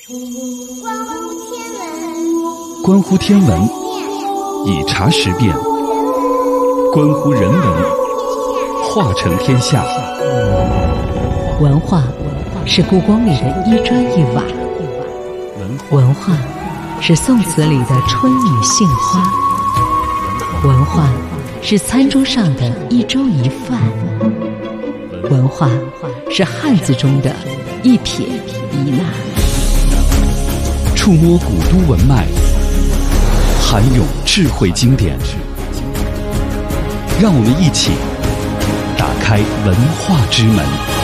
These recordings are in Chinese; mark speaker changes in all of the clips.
Speaker 1: 关乎天文，以察时变；关乎人文，化成天下。
Speaker 2: 文化是故宫里的一砖一瓦，文化是宋词里的春雨杏花，文化是餐桌上的一粥一饭，文化是汉字中的一撇一捺。
Speaker 1: 触摸古都文脉，涵咏智慧经典，让我们一起打开文化之门。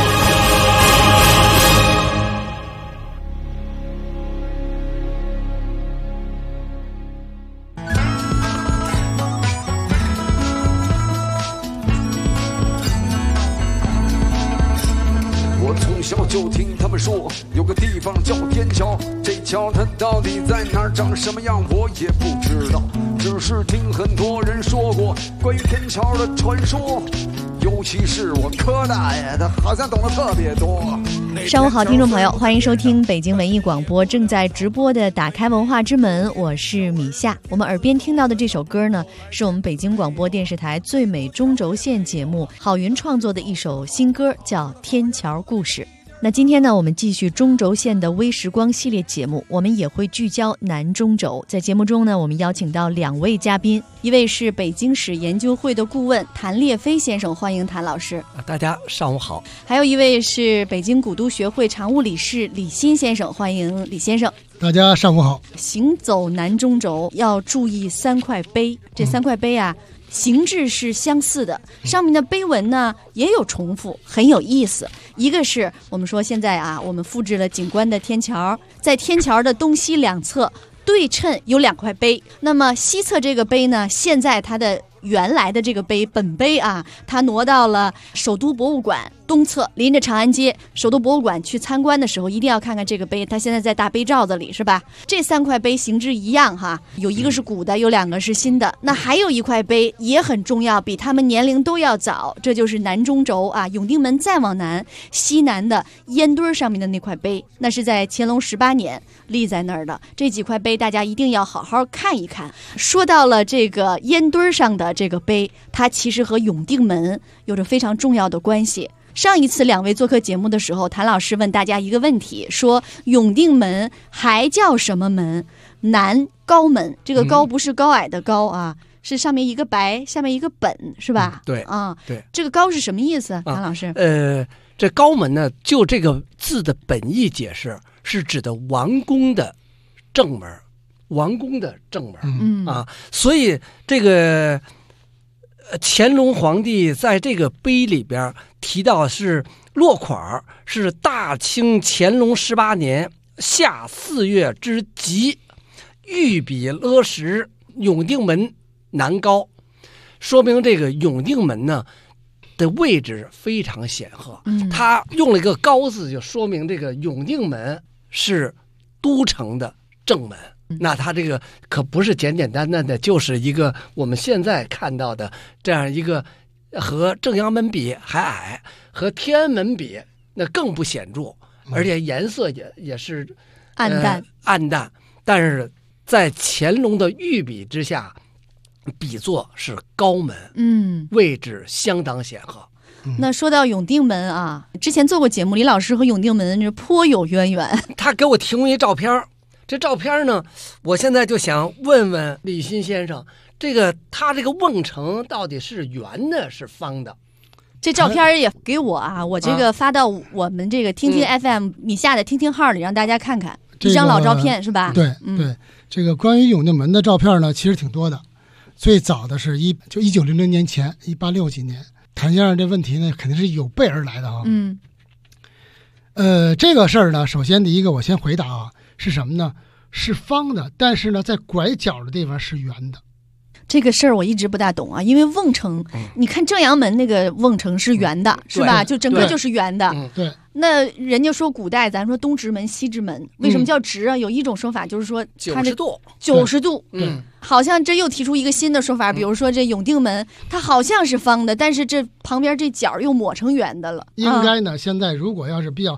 Speaker 3: 我从小就听他们说，有个地方叫天桥，这桥它到底在哪儿，长什么样我也不知道，只是听很多人说过关于天桥的传说，尤其是我柯大爷，他好像懂得特别多。
Speaker 4: 上午好，听众朋友，欢迎收听北京文艺广播正在直播的打开文化之门，我是米夏。我们耳边听到的这首歌呢，是我们北京广播电视台最美中轴线节目郝云创作的一首新歌，叫《天桥故事》。那今天呢，我们继续中轴线的微时光系列节目，我们也会聚焦南中轴。在节目中呢，我们邀请到2位嘉宾，一位是北京史研究会的顾问谭烈飞先生，欢迎谭老师。
Speaker 5: 大家上午好。
Speaker 4: 还有一位是北京古都学会常务理事李欣先生，欢迎李先生。
Speaker 6: 大家上午好。
Speaker 4: 行走南中轴要注意3块碑，这3块碑啊，形制是相似的，上面的碑文呢也有重复，很有意思。一个是我们说现在啊，我们复制了景观的天桥，在天桥的东西两侧对称有2块碑，那么西侧这个碑呢，现在它的原来的这个碑本碑啊，它挪到了首都博物馆东侧，临着长安街。首都博物馆去参观的时候一定要看看这个碑，它现在在大碑罩子里，是吧？这3块碑形制一样哈，有一个是古的，有2个是新的。那还有一块碑也很重要，比他们年龄都要早，这就是南中轴啊，永定门再往南西南的烟墩上面的那块碑，那是在乾隆18年立在那儿的。这几块碑大家一定要好好看一看。说到了这个烟墩上的这个碑，它其实和永定门有着非常重要的关系。上一次2位做客节目的时候，谭老师问大家一个问题，说永定门还叫什么门？南高门，这个高不是高矮的高啊，是上面一个白，下面一个本，是吧？
Speaker 5: 对
Speaker 4: 啊，
Speaker 5: 对，
Speaker 4: 这个高是什么意思？谭老师？
Speaker 5: 这高门呢，就这个字的本意解释，是指的王宫的正门，王宫的正门。啊，所以这个乾隆皇帝在这个碑里边提到是落款是大清乾隆18年夏4月之吉，御笔勒石永定门南高，说明这个永定门呢的位置非常显赫。他用了一个高字，就说明这个永定门是都城的正门。那它这个可不是简简单单的就是一个我们现在看到的这样一个，和正阳门比还矮，和天安门比那更不显著，而且颜色也是暗淡，但是在乾隆的御笔之下，比作是高门，位置相当显赫。
Speaker 4: 那说到永定门啊，之前做过节目，李老师和永定门颇有渊源。他
Speaker 5: 给我提供一照片，这照片呢，我现在就想问问李欣先生，他这个瓮城到底是圆的是方的？
Speaker 4: 这照片也给我啊，我这个发到我们这个听听 FM 米夏的听听号里，让大家看看。一张老照片是吧？
Speaker 6: 对，对，这个关于永定门的照片呢，其实挺多的。最早的是1900年前，186几年。谭先生这问题呢，肯定是有备而来的啊。这个事儿呢，首先第一个我先回答啊，是什么呢？是方的，但是呢，在拐角的地方是圆的。
Speaker 4: 这个事儿我一直不大懂啊，因为瓮城，你看正阳门那个瓮城是圆的，是吧？就整个就是圆的。
Speaker 6: 对。
Speaker 4: 那人家说古代，咱说东直门、西直门，为什么叫直啊？有一种说法就是说它这90度，好像这又提出一个新的说法，比如说这永定门，它好像是方的，但是这旁边这角又抹成圆的了。
Speaker 6: 应该呢，现在如果要是比较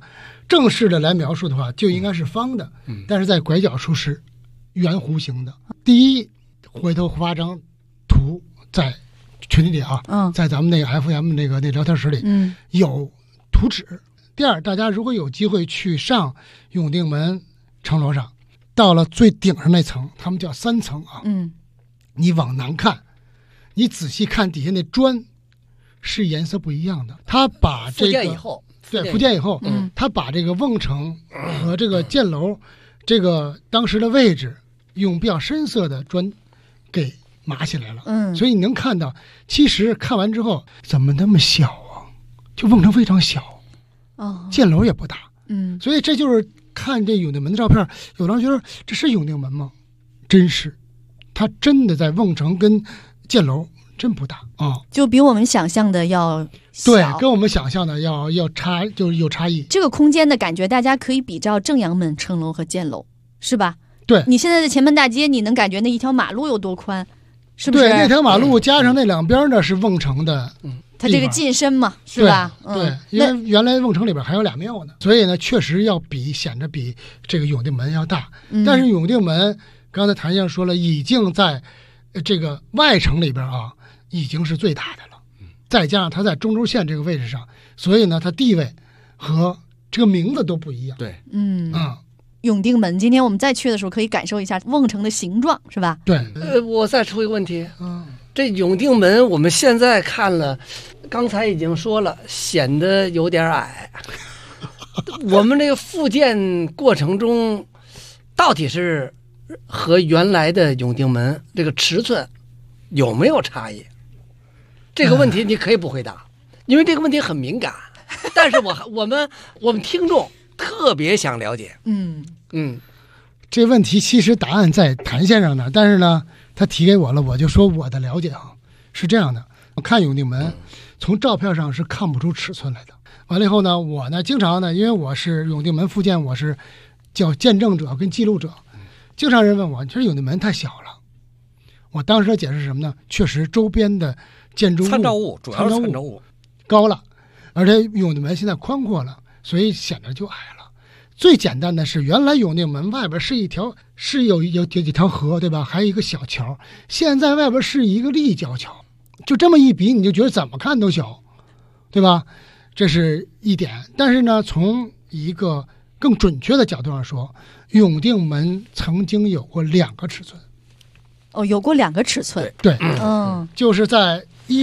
Speaker 6: 正式的来描述的话，就应该是方的，但是在拐角处是圆弧形的。第一，回头发张图在群里啊，在咱们那个 FM 那聊天室里，有图纸。第二，大家如果有机会去上永定门城楼上，到了最顶上那层，他们叫3层啊，你往南看，你仔细看底下那砖是颜色不一样的。他把这个复建以后，他把这个瓮城和这个箭楼这个当时的位置用比较深色的砖给码起来了。所以你能看到，其实看完之后怎么那么小啊？就瓮城非常小，箭楼也不大。所以这就是看这永定门的照片，有人觉得这是永定门吗？真是，它真的在瓮城跟箭楼真不大啊，就
Speaker 4: 比我们想象的要小，
Speaker 6: 对，跟我们想象的要差，就是有差异。
Speaker 4: 这个空间的感觉，大家可以比照正阳门城楼和箭楼，是吧？
Speaker 6: 对，
Speaker 4: 你现在在前门大街，你能感觉那一条马路有多宽，是不是？
Speaker 6: 对，那条马路加上那两边呢是瓮城的，
Speaker 4: 它这个近身嘛，是吧？
Speaker 6: 对，因为原来瓮城里边还有俩庙呢，所以呢，确实显得比这个永定门要大。但是永定门刚才谭先生说了，已经在这个外城里边啊，已经是最大的了。再加上它在中轴线这个位置上，所以呢，它地位和这个名字都不一样。
Speaker 5: 对，
Speaker 4: 永定门，今天我们再去的时候可以感受一下瓮城的形状，是吧？
Speaker 6: 对。
Speaker 5: 我再出一个问题，这永定门我们现在看了，刚才已经说了，显得有点矮。我们这个复建过程中，到底是和原来的永定门这个尺寸有没有差异？这个问题你可以不回答，因为这个问题很敏感。但是我们听众特别想了解。
Speaker 6: 这问题其实答案在谭先生那儿，但是呢，他提给我了，我就说我的了解啊是这样的。我看永定门，从照片上是看不出尺寸来的。完了以后呢，我呢经常呢，因为我是永定门复建，我是叫见证者跟记录者，经常人问我，这永定门太小了。我当时的解释是什么呢？确实周边的建筑物
Speaker 5: 参照物主要是参照物
Speaker 6: 高了，而且永定门现在宽阔了，所以显得就矮了。最简单的是，原来永定门外边是有几条河，对吧？还有一个小桥，现在外边是一个立交桥，就这么一比，你就觉得怎么看都小，对吧？这是一点。但是呢，从一个更准确的角度上说，永定门曾经有过2个尺寸。
Speaker 4: 有过2个尺寸。
Speaker 6: 对，就是在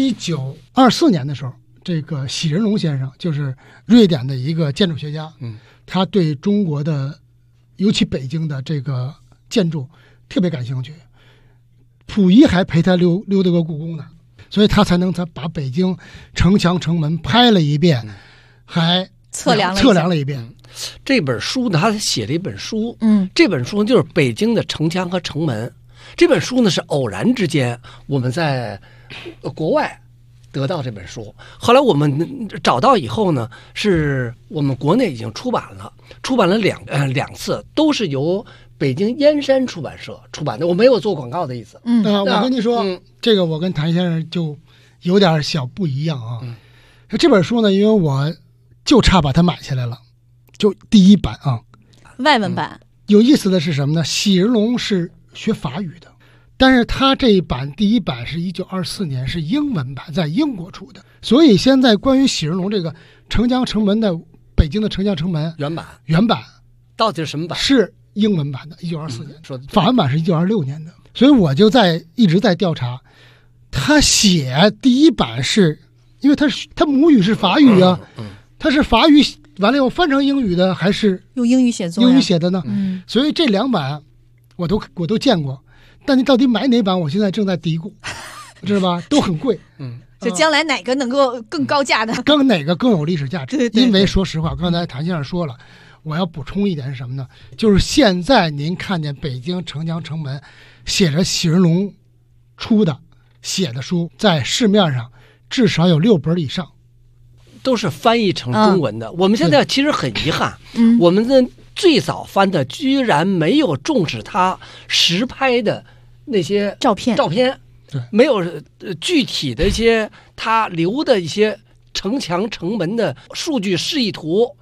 Speaker 6: 1924年的时候，这个喜仁龙先生就是瑞典的一个建筑学家，他对中国的，尤其北京的这个建筑特别感兴趣，溥仪还陪他溜达过故宫呢，所以他才把北京城墙城门拍了一遍，还测量了一遍。
Speaker 5: 这本书呢，他写了一本书，这本书就是北京的城墙和城门。这本书呢是偶然之间我们在国外得到这本书，后来我们找到以后呢，是我们国内已经出版了两次，都是由北京燕山出版社出版的。我没有做广告的意思。
Speaker 6: 我跟你说，这个我跟谭先生就有点小不一样啊。这本书呢，因为我就差把它买下来了，就第一版啊，
Speaker 4: 外文版。
Speaker 6: 有意思的是什么呢？喜仁龙是学法语的，但是他这一版第一版是1924年，是英文版，在英国出的。所以现在关于喜仁龙这个城墙城门的北京的城墙城门原版
Speaker 5: 到底是什么版？
Speaker 6: 是英文版的，1924年，法文版是1926年的。所以我就一直在调查，他写第一版是因为他母语是法语啊，他是法语完了以后翻成英语的，还是
Speaker 4: 用英语写作
Speaker 6: 英语写的呢？所以这2版我都见过，但你到底买哪版，我现在正在嘀咕，知道吧？都很贵。
Speaker 4: 就将来哪个能够更高价的，
Speaker 6: 哪个更有历史价值？
Speaker 4: 对。
Speaker 6: 因为说实话，刚才谭先生说了，我要补充一点是什么呢？就是现在您看见北京城墙城门写着喜仁龙写的书，在市面上至少有6本以上，
Speaker 5: 都是翻译成中文的。我们现在其实很遗憾，我们的最早翻的居然没有重视它实拍的那些照片，没有具体的一些他留的一些城墙城门的数据示意图，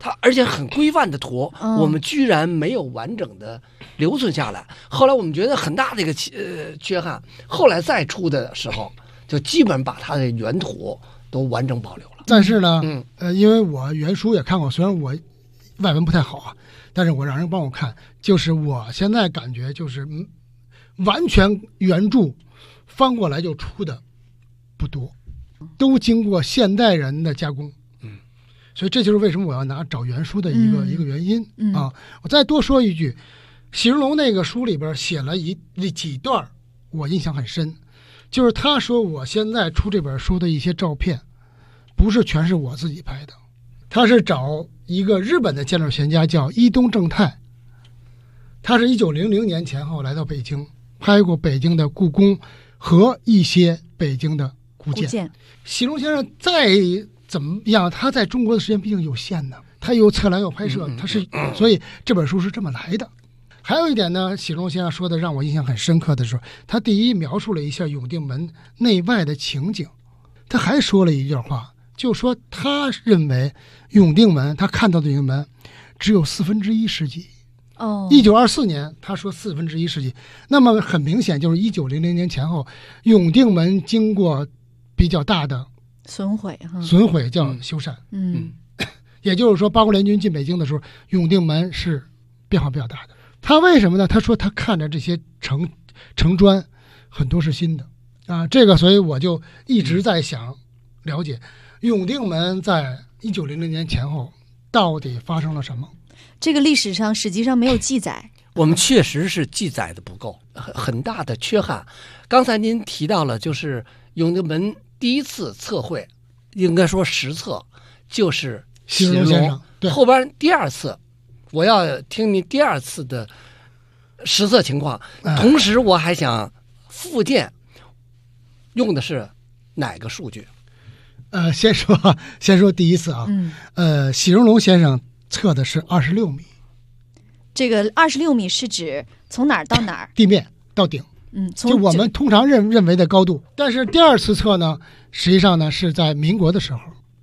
Speaker 5: 它而且很规范的图，我们居然没有完整的留存下来。后来我们觉得很大的一个缺憾，后来再出的时候，就基本把它的原图都完整保留了。
Speaker 6: 但是呢，因为我原书也看过，虽然我外文不太好啊，但是我让人帮我看，就是我现在感觉就是完全原著翻过来就出的不多，都经过现代人的加工。所以这就是为什么我要找原书的一个原因啊。我再多说一句，喜荣龙那个书里边写了几段我印象很深，就是他说我现在出这本书的一些照片不是全是我自己拍的，他是找一个日本的建筑学家叫伊东正太，他是1900年前后来到北京，拍过北京的故宫和一些北京的古建。喜荣先生再怎么样，他在中国的时间毕竟有限呢，他有策量有拍摄，所以这本书是这么来的。还有一点呢，喜荣先生说的让我印象很深刻的是，他第一描述了一下永定门内外的情景，他还说了一句话，就说他认为永定门，他看到的永定门只有1/4世纪。1924年他说1/4世纪，那么很明显就是1900年前后，永定门经过比较大的
Speaker 4: 损毁
Speaker 6: 叫修缮。也就是说八国联军进北京的时候，永定门是变化比较大的。他为什么呢？他说他看着这些城砖很多是新的啊，这个所以我就一直在想了解永定门在1900年前后到底发生了什么。
Speaker 4: 这个历史上实际上没有记载，
Speaker 5: 我们确实是记载的不够，很大的缺憾。刚才您提到了，就是永定门第一次测绘，应该说实测就是
Speaker 6: 喜荣先生，对，
Speaker 5: 后边第二次，我要听您第二次的实测情况。同时，我还想附件用的是哪个数据？
Speaker 6: 先说第一次啊，喜荣龙先生测的是26米。
Speaker 4: 这个26米是指从哪儿到哪儿？
Speaker 6: 地面到顶。就我们通常认为的高度。但是第二次测呢，实际上呢是在民国的时候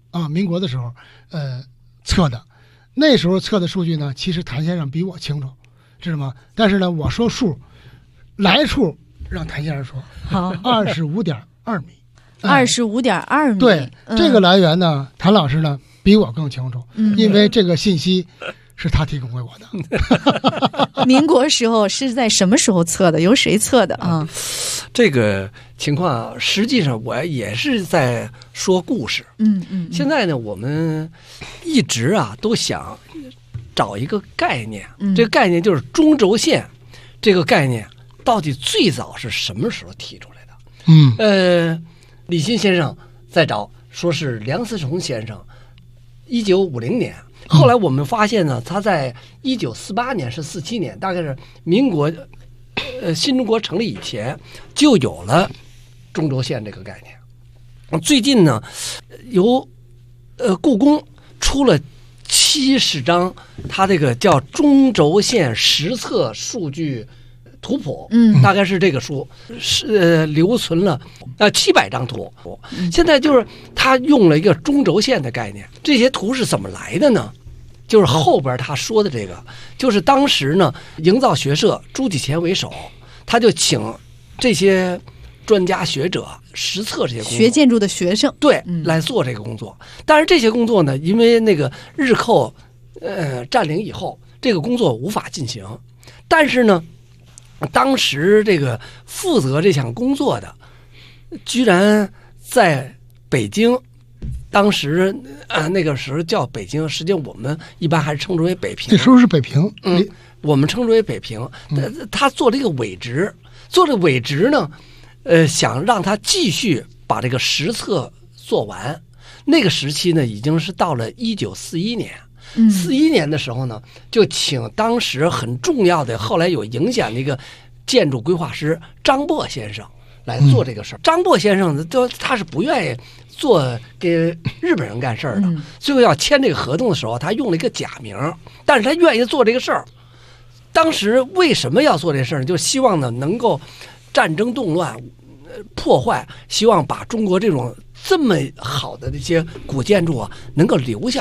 Speaker 6: 测的。那时候测的数据呢，其实谭先生比我清楚，知道吗？但是呢，我说数，来处让谭先生说。好，25.2米。
Speaker 4: 25.2米。
Speaker 6: 对，这个来源呢，谭老师呢比我更清楚，因为这个信息是他提供给我的。
Speaker 4: 民国时候是在什么时候测的？由谁测的啊？
Speaker 5: 这个情况实际上我也是在说故事。现在呢，我们一直都想找一个概念，这个概念就是中轴线。这个概念到底最早是什么时候提出来的？李欣先生在找，说是梁思成先生1950年。后来我们发现呢，他在1948年是47年，大概是民国新中国成立以前就有了中轴线这个概念。最近呢，由故宫出了70张，它这个叫中轴线实测数据图谱，大概是这个书是留存了700张图。现在就是他用了一个中轴线的概念。这些图是怎么来的呢？就是后边他说的这个，就是当时呢，营造学社朱继乾为首，他就请这些专家学者实测这些工作，
Speaker 4: 学建筑的学生
Speaker 5: 对来做这个工作。但是这些工作呢，因为那个日寇占领以后，这个工作无法进行。但是呢，当时这个负责这项工作的，居然在北京。当时那个时候叫北京，实际上我们一般还是称之为北平。
Speaker 6: 这时候是北平，
Speaker 5: 我们称之为北平。他做了一个伪职，做这个伪职呢，想让他继续把这个实测做完。那个时期呢，已经是到了1941年。41年的时候呢，就请当时很重要的、后来有影响的一个建筑规划师张擘先生来做这个事儿。张擘先生呢，他是不愿意做给日本人干事儿的，最后要签这个合同的时候，他用了一个假名，但是他愿意做这个事儿。当时为什么要做这事儿呢？就希望呢能够战争动乱破坏，希望把中国这种这么好的这些古建筑能够留下来。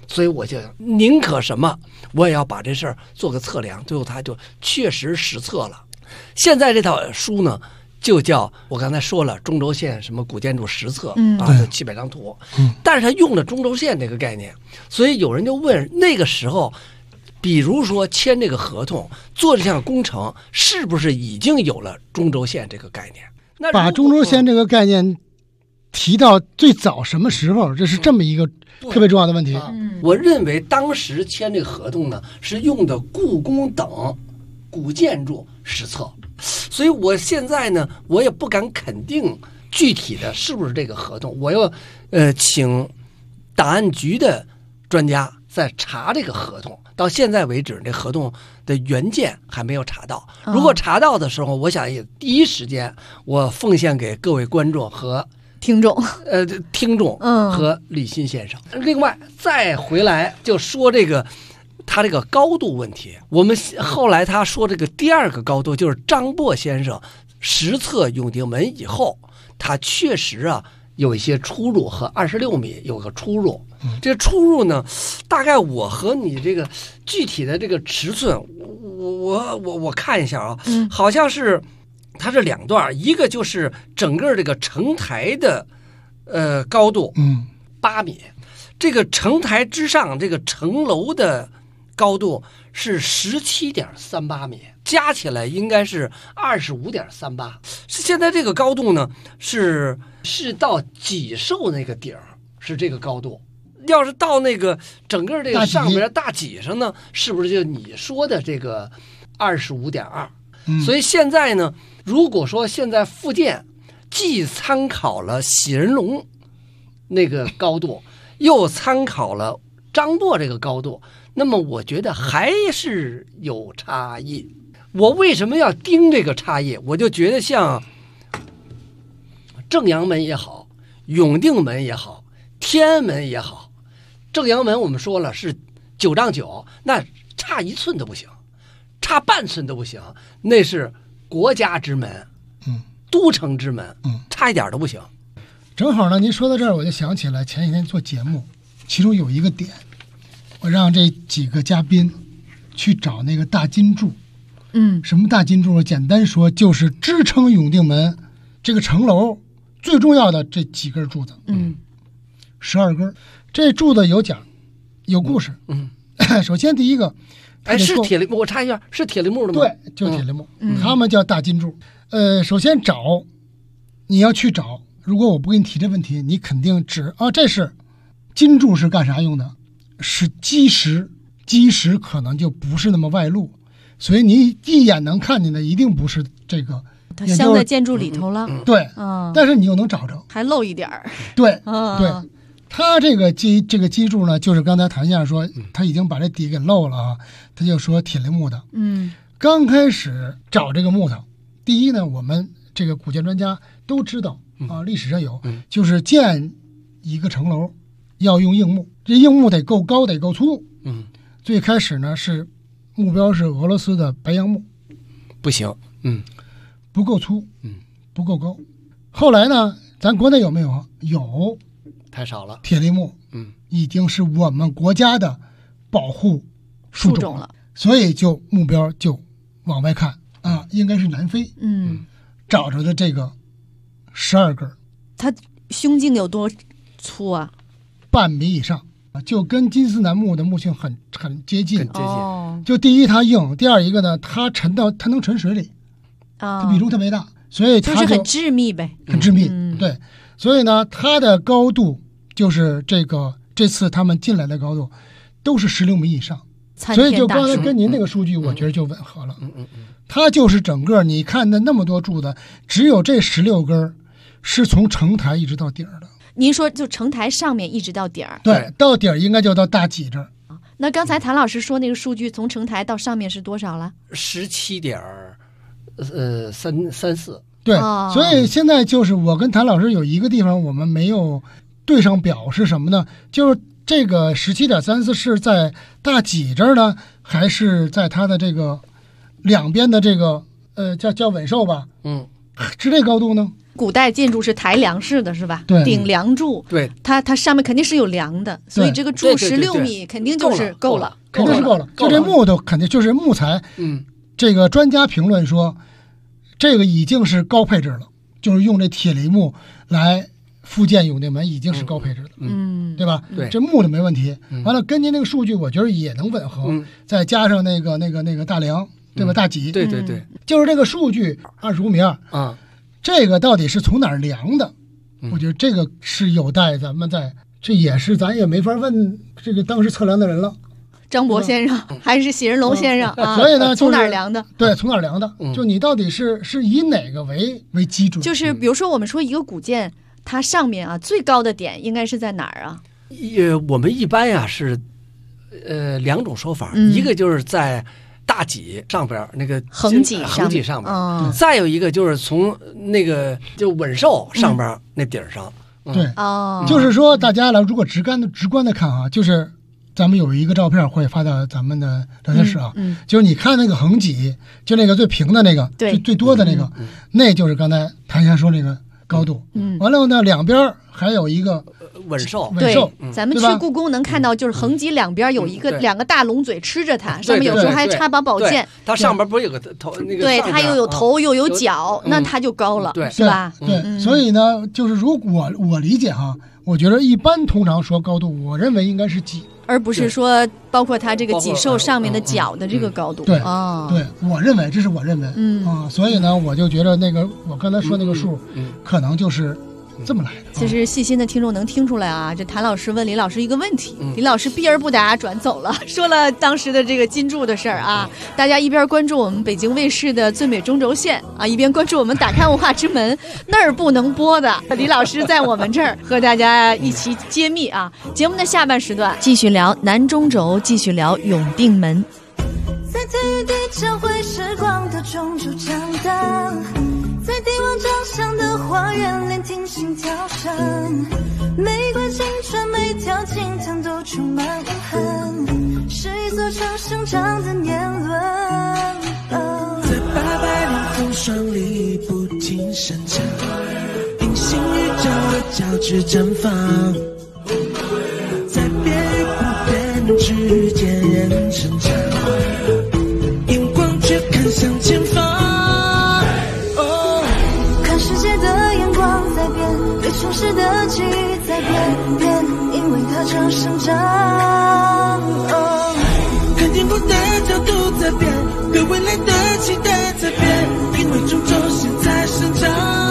Speaker 5: 所以我就宁可什么，我也要把这事儿做个测量。最后他就确实实测了。现在这套书呢，就叫我刚才说了中轴线什么古建筑实测，700张图，但是他用了中轴线这个概念，所以有人就问，那个时候比如说签这个合同做这项工程，是不是已经有了中轴线这个概念？那
Speaker 6: 把中轴线这个概念提到最早什么时候，这是这么一个特别重要的问题。
Speaker 5: 我认为当时签这个合同呢，是用的故宫等古建筑实测，所以我现在呢，我也不敢肯定具体的是不是这个合同。我要请档案局的专家在查这个合同。到现在为止，这合同的原件还没有查到。如果查到的时候，我想也第一时间我奉献给各位观众和
Speaker 4: 听众
Speaker 5: 和李欣先生。另外再回来就说这个他这个高度问题，我们后来他说这个第二个高度就是张擘先生实测永定门以后，他确实有一些出入，和26米有个出入。这个出入呢，大概我和你这个具体的这个尺寸，我看一下好像是它是2段，一个就是整个这个城台的高度8米，这个城台之上这个城楼的高度是17.38米，加起来应该是25.38。现在这个高度呢是到脊兽那个顶是这个高度，要是到那个整个这个上面大脊上呢，是不是就你说的这个25.2？所以现在呢，如果说现在复建既参考了喜人龙那个高度，又参考了张擘这个高度，那么我觉得还是有差异。我为什么要盯这个差异？我就觉得像正阳门也好，永定门也好，天安门也好，正阳门我们说了是9丈9，那差1寸都不行，差半寸都不行，那是国家之门，都城之门，差一点都不行。
Speaker 6: 正好呢，您说到这儿，我就想起来前几天做节目，其中有一个点，我让这几个嘉宾去找那个大金柱。什么大金柱呢？简单说就是支撑永定门这个城楼最重要的这几根柱子，12根。这柱子有讲有故事。首先第一个，
Speaker 5: 是铁林木，我插一下，是铁林木的吗？
Speaker 6: 对，就是铁林木，他们叫大金柱。首先找，你要去找，如果我不给你提这问题，你肯定这是金柱是干啥用的？是基石，基石可能就不是那么外露，所以你一眼能看见的一定不是这个，
Speaker 4: 它镶在建筑里头了。
Speaker 6: 对，但是你又能找着，
Speaker 4: 还漏一点儿。
Speaker 6: 对，对，它这个基柱呢，就是刚才谭先生说，他已经把这底给漏了他就说铁林木的。刚开始找这个木头，第一呢，我们这个古建专家都知道历史上有，就是建一个城楼要用硬木，这硬木得够高得够粗。最开始呢是目标是俄罗斯的白杨木，
Speaker 5: 不行，
Speaker 6: 不够粗，不够高。后来呢，咱国内有没有？有，
Speaker 5: 太少了。
Speaker 6: 铁林木，已经是我们国家的保护树种了，所以就目标就往外看应该是南非，找着的这个12根。
Speaker 4: 它胸径有多粗啊？
Speaker 6: 半米以上，就跟金丝楠木的木性很接近。就第一它硬，第二一个呢，它能沉水里，它比重特别大，所以它
Speaker 4: 就是很致密呗，
Speaker 6: 很致密。对，所以呢，它的高度就是这次他们进来的高度都是16米以上，所以就刚才跟您那个数据，我觉得就吻合了。它就是整个你看的那么多柱子，只有这16根是从城台一直到底儿的。
Speaker 4: 您说就城台上面一直到底儿？
Speaker 6: 对，到底儿应该就到大脊这儿。
Speaker 4: 那刚才谭老师说那个数据，从城台到上面是多少了
Speaker 5: ？17.34。
Speaker 6: 对，所以现在就是我跟谭老师有一个地方我们没有对上表是什么呢？就是这个17.34是在大脊这儿呢，还是在它的这个两边的这个叫稳兽吧？是这高度呢？
Speaker 4: 古代建筑是抬梁式的，是吧？
Speaker 6: 对，
Speaker 4: 顶梁柱，
Speaker 5: 对，
Speaker 4: 它上面肯定是有梁的，所以这个柱16米肯定就是够了，
Speaker 6: 肯定是够了。就这木头肯定就是木材，这个专家评论说，这个已经是高配置了，就是用这铁梨木来复建永定门已经是高配置的，对吧？
Speaker 5: 对，
Speaker 6: 这木的没问题。完了，根据那个数据，我觉得也能吻合，再加上那个大梁，对吧？大脊，
Speaker 5: 对，
Speaker 6: 就是这个数据25.2米啊，这个到底是从哪儿量的？我觉得这个是有待咱们这也是咱也没法问这个当时测量的人了。
Speaker 4: 张博先生还是喜人龙先生啊？
Speaker 6: 所以呢，
Speaker 4: 从哪儿量的？
Speaker 6: 对，从哪儿量的？就你到底是以哪个为基准？
Speaker 4: 就是比如说，我们说一个古建，它上面啊最高的点应该是在哪儿啊？
Speaker 5: 我们一般呀是2种说法，一个就是在大脊上边那个
Speaker 4: 横脊
Speaker 5: 上边，再有一个就是从那个就稳寿上边那顶上。
Speaker 6: 对，就是说大家来如果直观的看啊，就是咱们有一个照片会发到咱们的聊天室啊，就是你看那个横脊，就那个最平的那个，最多的那个，那就是刚才谭先生说那个高度。完了呢，两边还有一个
Speaker 5: 稳寿，
Speaker 4: 对，咱们去故宫能看到，就是横脊两边有两个大龙嘴吃着它，上面有时候还插把宝剑。
Speaker 5: 它上边不是有个头那个？
Speaker 4: 对，它又有头又有脚，那它就高了，是吧？
Speaker 6: 对，所以呢，就是如果我理解哈，我觉得一般通常说高度，我认为应该是脊，
Speaker 4: 而不是说包括它这个脊兽上面的脚的这个高度。
Speaker 6: 对，对，我认为这是我认为，所以呢，我就觉得那个我刚才说那个数，可能就是这么来的。
Speaker 4: 其实细心的听众能听出来啊，这谭老师问李老师一个问题，李老师避而不答转走了，说了当时的这个金柱的事儿啊。大家一边关注我们北京卫视的最美中轴线啊，一边关注我们打开文化之门那儿不能播的李老师在我们这儿和大家一起揭秘啊。节目的下半时段继续聊南中轴，继续聊永定门。
Speaker 7: 在天与地交汇时光的中轴长大，在帝王掌上的花园聆听心跳声，每块青春每条青藤都充满遗憾，是一座城生长的年轮，
Speaker 8: 在800风霜里不停生长，平行宇宙的交织绽放，在变与不变之间成长，眼光却看向前方。
Speaker 7: 世界的眼光在变，对城市的记忆在变，因为它正生长。
Speaker 8: 看天空的角度在变，对未来的期待在变，因为中轴线在生长。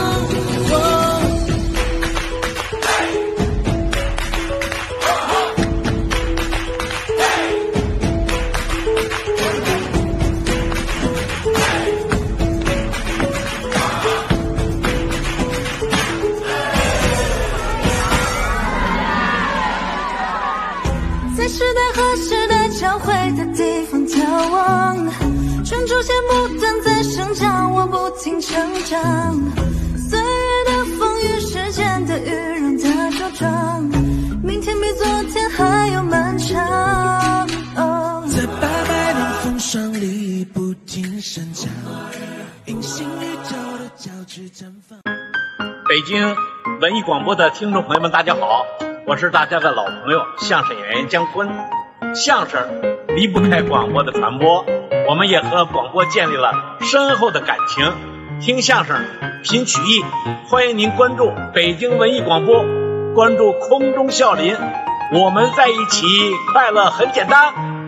Speaker 7: 在时代和时代交汇的地方眺望，中轴线不断在生长，我不停成长，岁月的风雨，时间的雨让它茁壮，明天比昨天还要漫长。
Speaker 8: 在800风霜里不停生长，平行宇宙的交织绽放。
Speaker 9: 北京文艺广播的听众朋友们，大家好，我是大家的老朋友相声演员姜昆。相声离不开广播的传播，我们也和广播建立了深厚的感情。听相声品曲艺，欢迎您关注北京文艺广播，关注空中笑林，我们在一起，快乐很简单。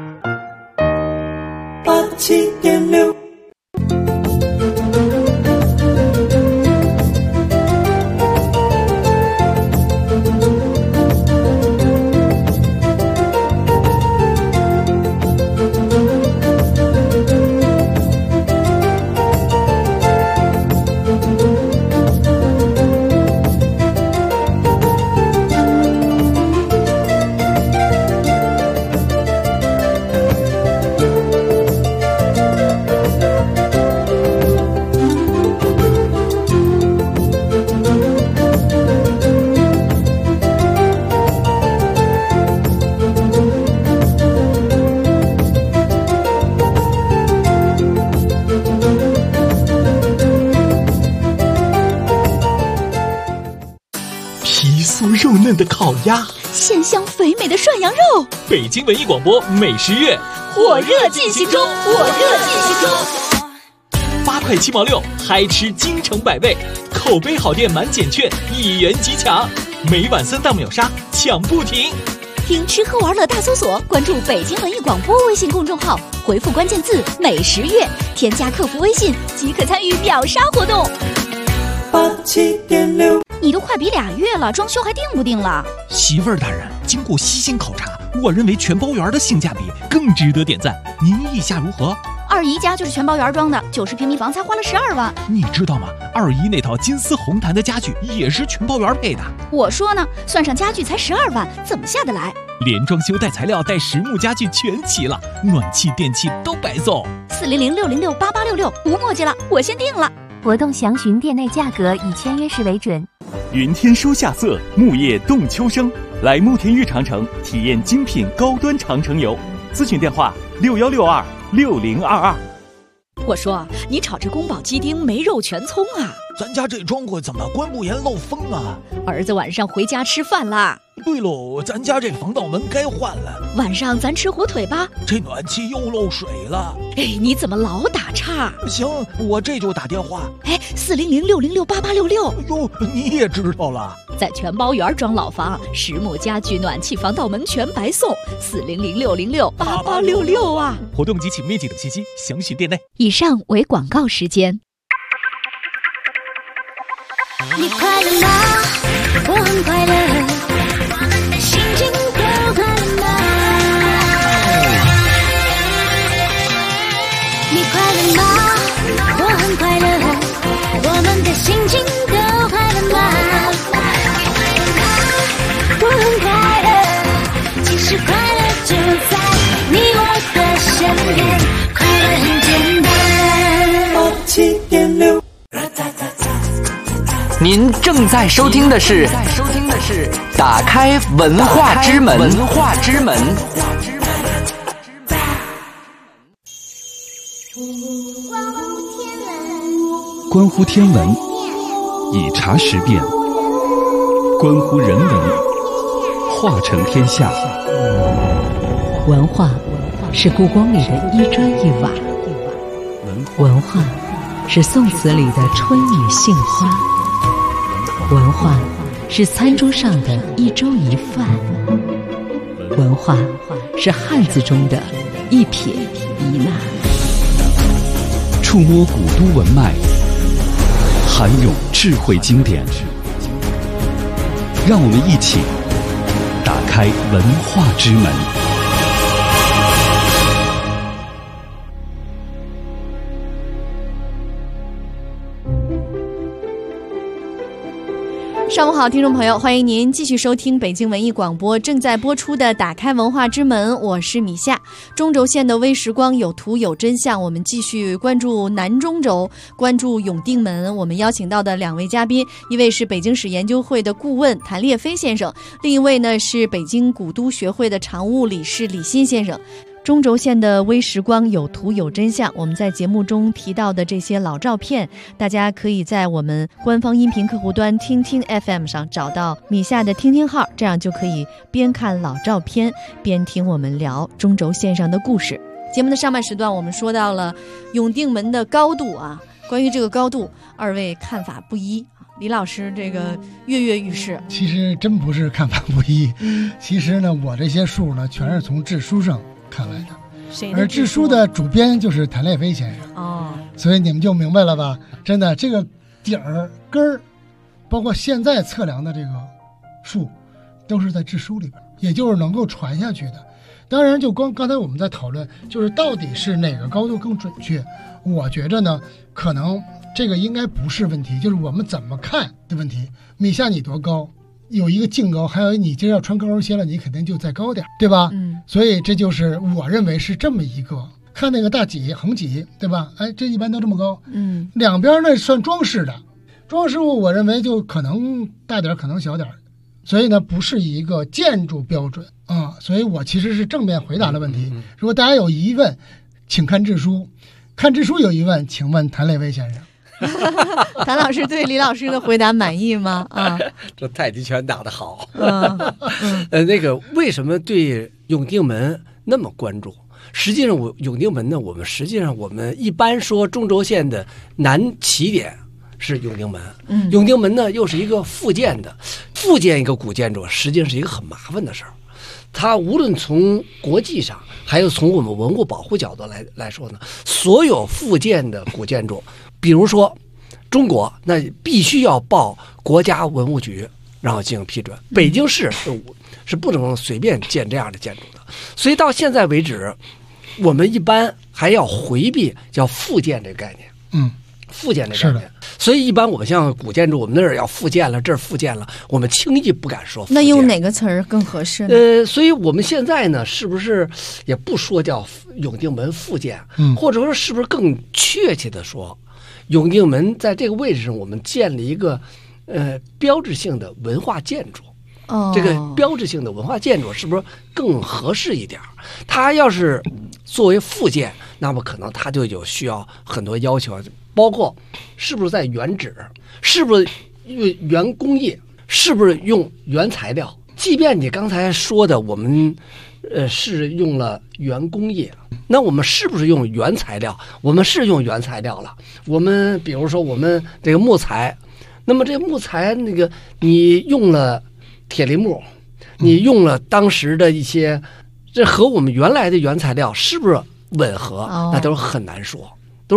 Speaker 8: 87.6
Speaker 10: 嫩的烤鸭，
Speaker 4: 鲜香肥美的涮羊肉。
Speaker 10: 北京文艺广播美食月
Speaker 4: 火热进行中
Speaker 10: ，8块7毛6，嗨吃京城百味，口碑好店满减券1元即抢，每晚3档秒杀，抢不停。
Speaker 4: 听吃喝玩乐大搜索，关注北京文艺广播微信公众号，回复关键字美食月，添加客服微信即可参与秒杀活动。
Speaker 8: 87.6，
Speaker 4: 你都快比2月了，装修还定不定了？
Speaker 10: 媳妇儿大人，经过细心考察，我认为全包园的性价比更值得点赞，您意下如何？
Speaker 4: 二姨家就是全包园装的，90平米房才花了12万。
Speaker 10: 你知道吗？二姨那套金丝红檀的家具也是全包园配的。
Speaker 4: 我说呢，算上家具才12万，怎么下得来？
Speaker 10: 连装修带材料带实木家具全齐了，暖气电器都白送。
Speaker 4: 400-606-8866，无墨迹了，我先定了。
Speaker 11: 活动详询店内价格，以签约时为准。
Speaker 12: 云天书夏色，木叶动秋声。来慕田峪长城体验精品高端长城游，咨询电话61626022。
Speaker 13: 我说你炒这宫保鸡丁没肉全葱啊？
Speaker 14: 咱家这窗户怎么关不严漏风啊？
Speaker 13: 儿子晚上回家吃饭啦。
Speaker 14: 对喽，咱家这防盗门该换了。
Speaker 13: 晚上咱吃火腿吧。
Speaker 14: 这暖气又漏水了。
Speaker 13: 哎，你怎么老打岔？
Speaker 14: 行，我这就打电话。
Speaker 13: 哎，400-606-8866。
Speaker 14: 哟，你也知道了。
Speaker 13: 在全包园装老房，实木家具、暖气、防盗门全白送。400-606-8866啊！
Speaker 10: 活动及其面积等信息详询店内。
Speaker 13: 以上为广告时间。
Speaker 7: 你快乐吗？我很快乐，心情都快乐吗？你快乐吗？我很快乐，我们的心情都快乐吗？我很快乐，其实快乐就在你我的身边，快乐很简单。87.6。
Speaker 15: 您正在收听的是打开文化之门。
Speaker 1: 关乎天文，以察时变；关乎人文，化成天下。
Speaker 2: 文化是故宫里的一砖一瓦，文化是宋词里的春雨杏花，文化是餐桌上的一粥一饭，文化是汉字中的一撇一捺。
Speaker 1: 触摸古都文脉，涵咏智慧经典，让我们一起打开文化之门。
Speaker 4: 上午好，听众朋友，欢迎您继续收听北京文艺广播正在播出的打开文化之门，我是米夏。中轴线的微时光有图有真相，我们继续关注南中轴，关注永定门。我们邀请到的2位嘉宾，一位是北京史研究会的顾问谭烈飞先生，另一位呢是北京古都学会的常务理事李欣先生。中轴线的微时光有图有真相，我们在节目中提到的这些老照片，大家可以在我们官方音频客户端听听 FM 上找到米夏的听听号，这样就可以边看老照片边听我们聊中轴线上的故事。节目的上半时段我们说到了永定门的高度啊，关于这个高度2位看法不一。李老师这个跃跃欲试，
Speaker 6: 其实真不是看法不一，其实呢我这些数呢全是从志书上看来的，而志书的主编就是谭烈飞先生哦，所以你们就明白了吧？真的，这个底儿根儿，包括现在测量的这个数，都是在志书里边，也就是能够传下去的。当然，就刚才我们在讨论，就是到底是哪个高度更准确？我觉着呢，可能这个应该不是问题，就是我们怎么看的问题。米夏你多高？有一个净高，还有你今儿要穿高跟鞋了，你肯定就再高点，对吧？所以这就是我认为是这么一个，看那个大脊、横脊，对吧？哎，这一般都这么高。两边呢算装饰的，装饰物我认为就可能大点，可能小点，所以呢不是一个建筑标准啊。所以我其实是正面回答了问题。如果大家有疑问，请看志书；看志书有疑问，请问谭烈飞先生。
Speaker 4: 谭老师对李老师的回答满意吗？啊，
Speaker 5: 这太极拳打得好。那个为什么对永定门那么关注？实际上，永定门呢，我们一般说中轴线的南起点是永定门。永定门呢又是一个复建一个古建筑，实际上是一个很麻烦的事儿。它无论从国际上，还有从我们文物保护角度来说呢，所有复建的古建筑，比如说中国，那必须要报国家文物局，然后进行批准。北京市是不能随便建这样的建筑的，所以到现在为止，我们一般还要回避叫复建这个概念。复建这个概念，所以一般我们像古建筑，我们那儿要复建了，这儿复建了，我们轻易不敢说复建。
Speaker 4: 那用哪个词儿更合适呢？
Speaker 5: 所以我们现在呢，是不是也不说叫永定门复建，或者说是不是更确切的说，永定门在这个位置上，我们建了一个标志性的文化建筑。这个标志性的文化建筑是不是更合适一点？它要是作为复建，那么可能它就有需要很多要求，包括是不是在原址，是不是用原工艺，是不是用原材料。即便你刚才说的我们是用了原工艺，那我们是不是用原材料？我们是用原材料了。我们比如说我们这个木材，那么这木材那个你用了铁梨木，你用了当时的一些，这和我们原来的原材料是不是吻合？那都是很难说，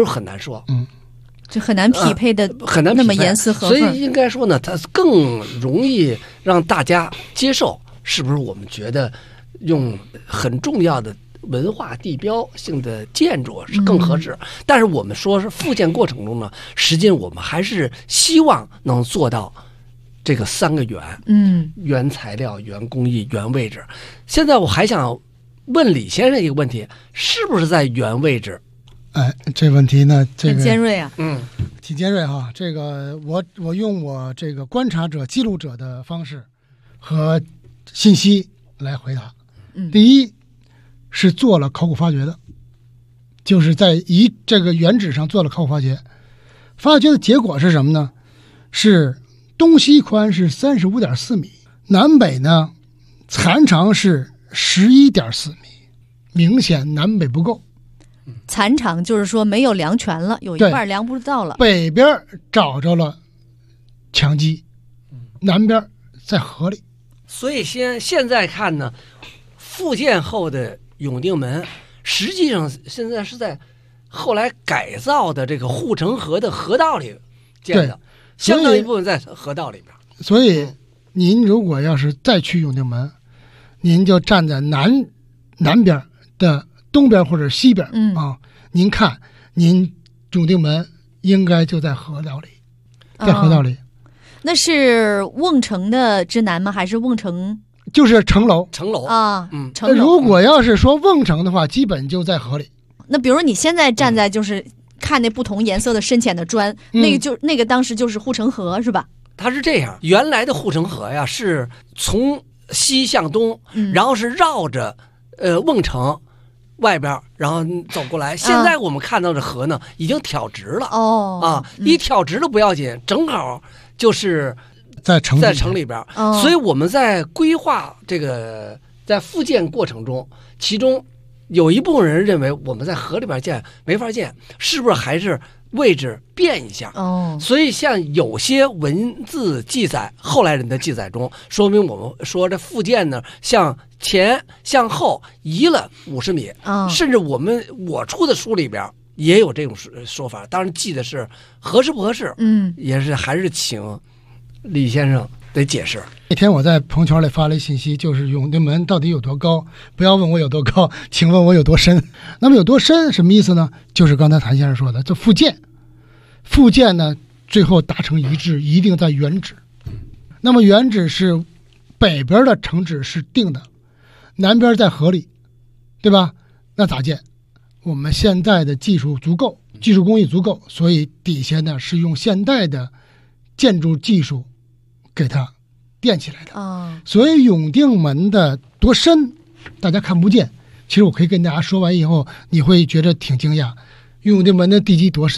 Speaker 4: 这很难匹配的，
Speaker 5: 很难
Speaker 4: 那么严丝合缝。
Speaker 5: 所以应该说呢，它更容易让大家接受，是不是？我们觉得用很重要的文化地标性的建筑是更合适。但是我们说是复建过程中呢，实际上我们还是希望能做到这个3个原，原材料、原工艺、原位置。现在我还想问李先生一个问题，是不是在原位置？
Speaker 6: 这问题呢，这个
Speaker 4: 很尖锐啊，
Speaker 6: 挺尖锐哈。这个我用我这个观察者、记录者的方式和信息来回答。第一是做了考古发掘的，就是在这个原址上做了考古发掘，发掘的结果是什么呢？是东西宽是35.4米，南北呢残长是11.4米，明显南北不够。
Speaker 4: 残长就是说没有量全了，有一半量不到了。
Speaker 6: 北边找着了墙基，南边在河里。
Speaker 5: 所以现在看呢，复建后的永定门，实际上现在是在后来改造的这个护城河的河道里建的，相当一部分在河道里边。
Speaker 6: 所以您如果要是再去永定门，您就站在南边的东边或者西边您看您永定门应该就在河道里，在河道里。
Speaker 4: 那是瓮城的之南吗？还是瓮城？
Speaker 6: 就是城楼
Speaker 4: 啊，城楼。
Speaker 6: 如果要是说瓮城的话，基本就在河里。
Speaker 4: 那比如你现在站在就是看那不同颜色的深浅的砖，那个当时就是护城河是吧？
Speaker 5: 它是这样，原来的护城河呀是从西向东，然后是绕着瓮城外边然后走过来。现在我们看到的河呢已经挑直了一挑直了不要紧，正好就是
Speaker 6: 在城
Speaker 5: 里边。所以我们在规划这个在复建过程中，其中有一部分人认为我们在河里边建没法建，是不是还是位置变一下？所以像有些文字记载，后来人的记载中说明我们说这复建呢向前向后移了50米，甚至我出的书里边也有这种说法，当然记的是合适不合适，也是还是请李先生得解释。
Speaker 6: 那天我在朋友圈里发了一信息，就是永定门到底有多高？不要问我有多高，请问我有多深？那么有多深什么意思呢？就是刚才谭先生说的，这复建呢，最后达成一致，一定在原址。那么原址是北边的城址是定的，南边在河里，对吧？那咋建？我们现在的技术足够，技术工艺足够，所以底下呢是用现代的建筑技术给它垫起来的。所以永定门的多深大家看不见，其实我可以跟大家说完以后你会觉得挺惊讶。永定门的地基多深，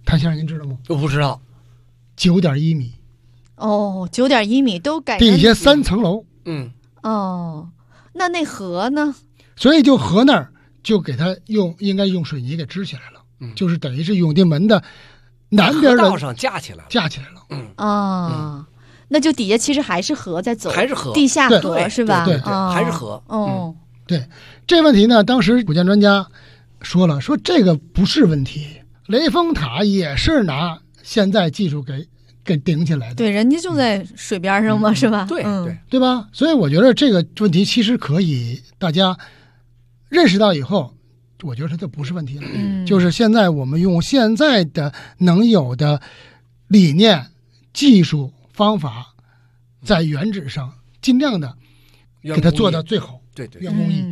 Speaker 6: 谭先生，您知道吗？
Speaker 5: 我不知道。
Speaker 6: 9.1米。
Speaker 4: 哦，9.1米都改
Speaker 6: 地下3层楼。
Speaker 4: 哦，那河呢？
Speaker 6: 所以就河那儿就给它应该用水泥给支起来了，就是等于是永定门的南边的
Speaker 5: 道上架起来
Speaker 6: 了。
Speaker 4: 那就底下其实还是河在走，
Speaker 5: 还是河，
Speaker 4: 地下河是吧？
Speaker 6: 对，
Speaker 5: 还是河。
Speaker 6: 对，这问题呢，当时古建专家说了，说这个不是问题，雷峰塔也是拿现在技术给顶起来的。
Speaker 4: 对，人家就在水边上嘛，是吧？
Speaker 6: 对吧？所以我觉得这个问题其实可以大家认识到以后，我觉得它就不是问题了。就是现在我们用现在的能有的理念、技术、方法，在原址上尽量的给它做到最好。
Speaker 5: 对，
Speaker 6: 原工艺。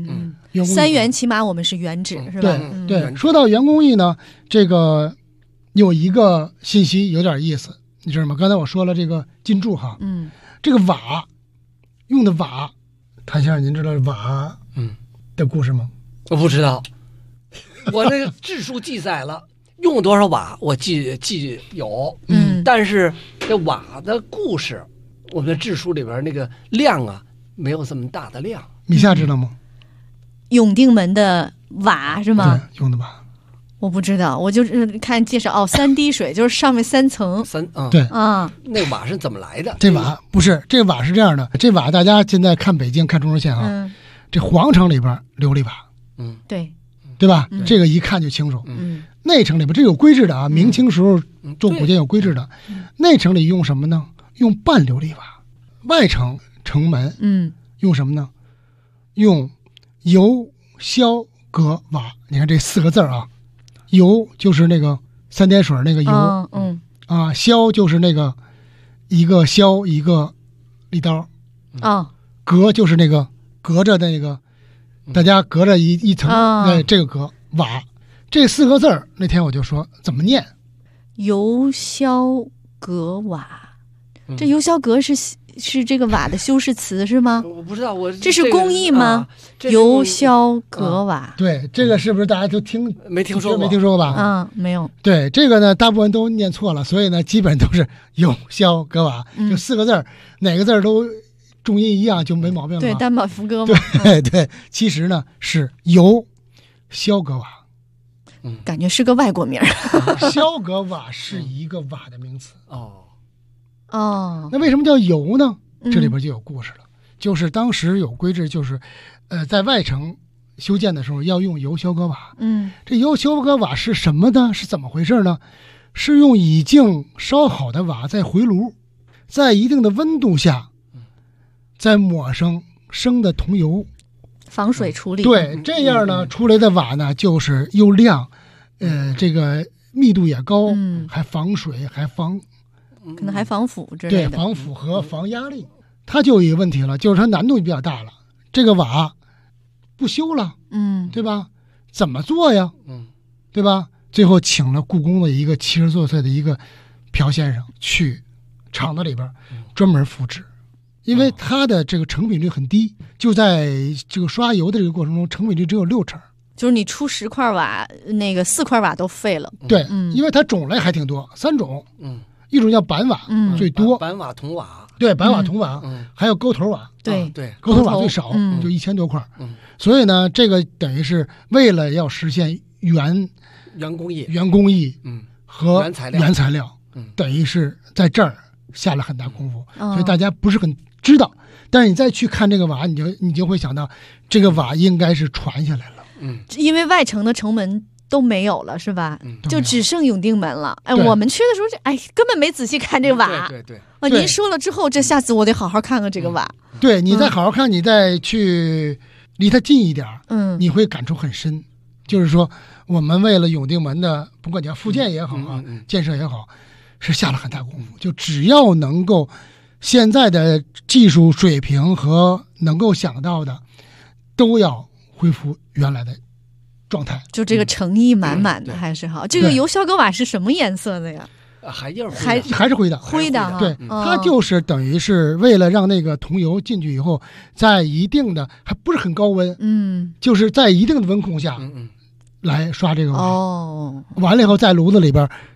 Speaker 4: 3元起码我们是原址，是吧？
Speaker 6: 对。说到原工艺呢，这个有一个信息有点意思，你知道吗？刚才我说了这个金柱哈，这个瓦用的瓦，谭先生，您知道瓦的故事吗？
Speaker 5: 我不知道，我这个志书记载了用多少瓦，我记有，但是这瓦的故事，我们的志书里边那个量啊，没有这么大的量。
Speaker 6: 米夏知道吗？
Speaker 4: 永定门的瓦是吗？
Speaker 6: 对，用的瓦。
Speaker 4: 我不知道，我就是看介绍3滴水，就是上面3层。
Speaker 6: 对
Speaker 4: 啊，
Speaker 5: 那瓦是怎么来的？
Speaker 6: 这瓦不是，这瓦是这样的，这瓦大家现在看北京看中轴线啊，这皇城里边琉璃瓦，对吧？这个一看就清楚。内城里边这有规制的啊，明清时候做古建有规制的。内城里用什么呢？用半琉璃瓦。外城城门，用什么呢？用油硝镉瓦。你看这4个字啊，油就是那个3点水那个油，硝就是那个一个削一个利刀，镉就是那个隔着那个，大家隔着一层，这个镉瓦。这4个字儿，那天我就说怎么念？
Speaker 4: 油硝镉瓦。这油硝镉是这个瓦的修饰词是吗？
Speaker 5: 我不知道，
Speaker 4: 这是工艺吗？油硝镉瓦。
Speaker 6: 对，这个是不是大家都
Speaker 5: 没听说过？
Speaker 6: 没听说过吧？
Speaker 4: 没有。
Speaker 6: 对，这个呢，大部分都念错了，所以呢，基本都是油硝镉瓦，就4个字儿，哪个字儿都重音一样，就没毛病了。
Speaker 4: 对，单把副歌嘛。
Speaker 6: 对，其实呢是油硝镉瓦。
Speaker 4: 感觉是个外国名儿。
Speaker 6: 硝镉瓦是一个瓦的名词。
Speaker 4: 哦，
Speaker 6: 那为什么叫油呢？这里边就有故事了。就是当时有规制，就是在外城修建的时候要用油硝镉瓦。这油硝镉瓦是什么呢？是怎么回事呢？是用已经烧好的瓦再回炉，在一定的温度下，再抹上生的桐油，
Speaker 4: 防水处理。
Speaker 6: 对，这样呢出来的瓦呢就是又亮，这个密度也高，还防水，还防。
Speaker 4: 可能还防腐之类的。
Speaker 6: 对，防腐和防压力。它就有一个问题了，就是它难度比较大了。这个瓦不修了，对吧？怎么做呀？对吧？最后请了故宫的一个70多岁的一个朴先生去厂子里边专门复制，因为它的这个成品率很低，就在这个刷油的这个过程中，成品率只有6成。
Speaker 4: 就是你出10块瓦，那个4块瓦都废了。
Speaker 6: 对，因为它种类还挺多，3种。一种叫板瓦，最多。
Speaker 5: 板瓦、铜瓦。
Speaker 6: 对，板瓦、铜瓦，还有沟头瓦。
Speaker 4: 对，
Speaker 6: 沟头瓦最少，就1000多块。所以呢，这个等于是为了要实现原工艺，和原材料，等于是在这儿下了很大功夫。所以大家不是很知道，但是你再去看这个瓦，你就会想到，这个瓦应该是传下来了。
Speaker 4: 因为外城的城门都没有了，是吧？就只剩永定门了。我们去的时候，根本没仔细看这个瓦。
Speaker 5: 对。
Speaker 4: 您说了之后，这下次我得好好看看这个瓦。
Speaker 6: 对，你再好好看，你再去离它近一点，你会感触很深。就是说，我们为了永定门的，不管叫复建也好啊，建设也好，是下了很大功夫。就只要能够现在的技术水平和能够想到的，都要恢复原来的状态。
Speaker 4: 就这个诚意满满的还是好。这个油硝镉瓦是什么颜色的呀？
Speaker 5: 还
Speaker 6: 是灰的。
Speaker 4: 灰的。
Speaker 6: 对，它就是等于是为了让那个桐油进去以后，在一定的还不是很高温，就是在一定的温控下，来刷这个瓦。完了以后在炉子里边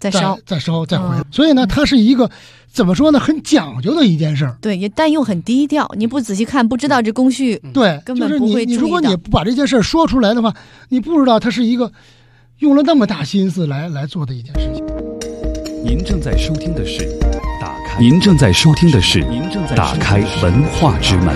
Speaker 4: 再烧
Speaker 6: 再回来。所以呢，它是一个怎么说呢，很讲究的一件事儿。
Speaker 4: 对，但又很低调，你不仔细看不知道这工序。
Speaker 6: 对，
Speaker 4: 根本不会注意到。
Speaker 6: 如果你不把这件事儿说出来的话，你不知道它是一个用了那么大心思来做的一件事情。
Speaker 1: 您正在收听的是打开文化之门。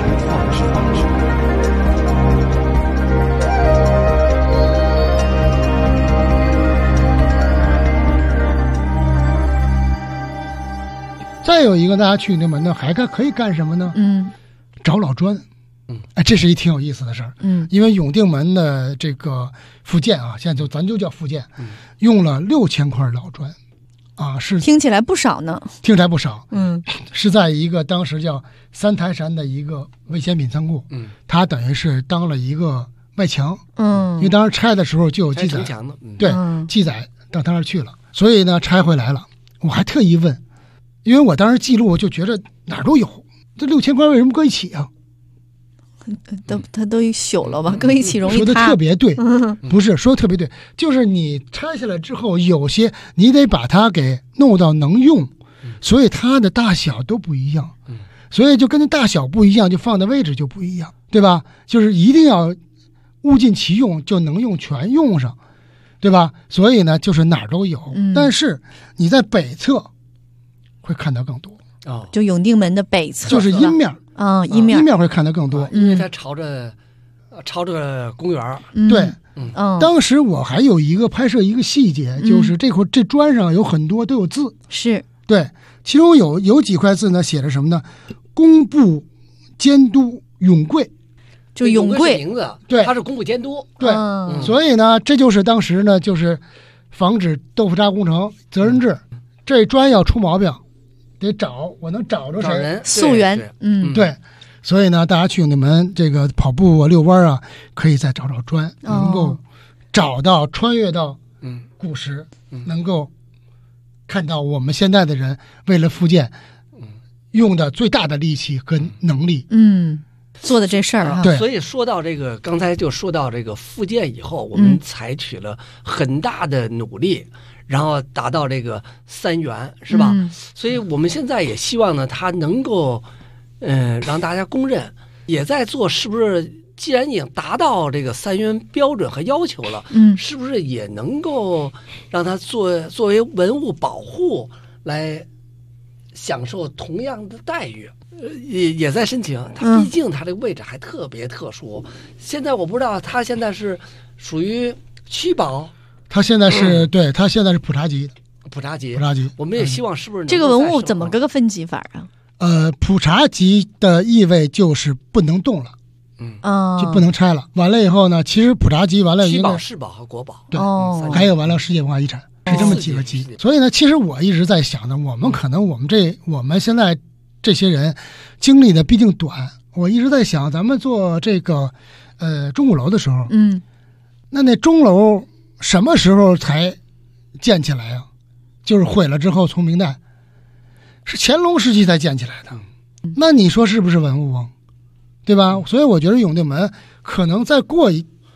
Speaker 6: 再有一个，大家去那门呢，还可以干什么呢？找老砖。这是一挺有意思的事儿。因为永定门的这个复建啊，现在咱就叫复建，用了6000块老砖，是
Speaker 4: 听起来不少呢。
Speaker 6: 听起来不少。是在一个当时叫三台山的一个危险品仓库。它等于是当了一个外墙。因为当时拆的时候就有记载，对，记载到他那儿去了，所以呢拆回来了。我还特意问。因为我当时记录，我就觉着哪儿都有，这6000块为什么搁一起啊？
Speaker 4: 它都朽了吧，搁一起容易塌。
Speaker 6: 说的特别对，不是说的特别对，就是你拆下来之后，有些你得把它给弄到能用，所以它的大小都不一样，所以就跟那大小不一样，就放的位置就不一样，对吧？就是一定要物尽其用，就能用全用上，对吧？所以呢，就是哪儿都有，但是你在北侧会看到更多。
Speaker 4: 就永定门的北侧，
Speaker 6: 就是阴面
Speaker 4: 阴面
Speaker 6: 会看得更多，
Speaker 5: 因为它朝着公园。
Speaker 6: 对，当时我还有一个拍摄一个细节，就是这砖上有很多都有字，
Speaker 4: 是
Speaker 6: 对，其中有几块字呢，写着什么呢？工部监督永贵，
Speaker 4: 就永贵
Speaker 5: 名字，
Speaker 6: 对，
Speaker 5: 他是工部监督，
Speaker 6: 对，所以呢，这就是当时呢，就是防止豆腐渣工程责任制，这砖要出毛病。得找我能找着谁
Speaker 4: 溯源，
Speaker 6: 对，所以呢，大家去你们这个跑步啊、遛弯啊，可以再找砖，能够找到穿越到古时，能够看到我们现在的人为了复建，用的最大的力气跟能力，
Speaker 4: 做的这事儿
Speaker 6: 对，
Speaker 5: 所以说到这个，刚才就说到这个复建以后，我们采取了很大的努力。然后达到这个3元，是吧？所以我们现在也希望呢，它能够，让大家公认，也在做，是不是？既然已经达到这个3元标准和要求了，是不是也能够让它作为文物保护来享受同样的待遇？也在申请，它毕竟它这个位置还特别特殊。现在我不知道它现在是属于区保。
Speaker 6: 它现在是对，它现在是普查级的。
Speaker 5: 普查级，
Speaker 6: 我
Speaker 5: 们也希望是不是
Speaker 4: 这个文物怎么个分级法啊？
Speaker 6: 普查级的意味就是不能动了，就不能拆了。完了以后呢，其实普查级完了，
Speaker 5: 区保、市保和国保，
Speaker 6: 对，还有完了世界文化遗产，是这么几个级。所以呢，其实我一直在想呢，我们现在这些人经历的毕竟短，我一直在想，咱们做这个钟鼓楼的时候，那钟楼。什么时候才建起来啊？就是毁了之后，从明代，是乾隆时期才建起来的。那你说是不是文物啊？对吧？所以我觉得永定门可能再过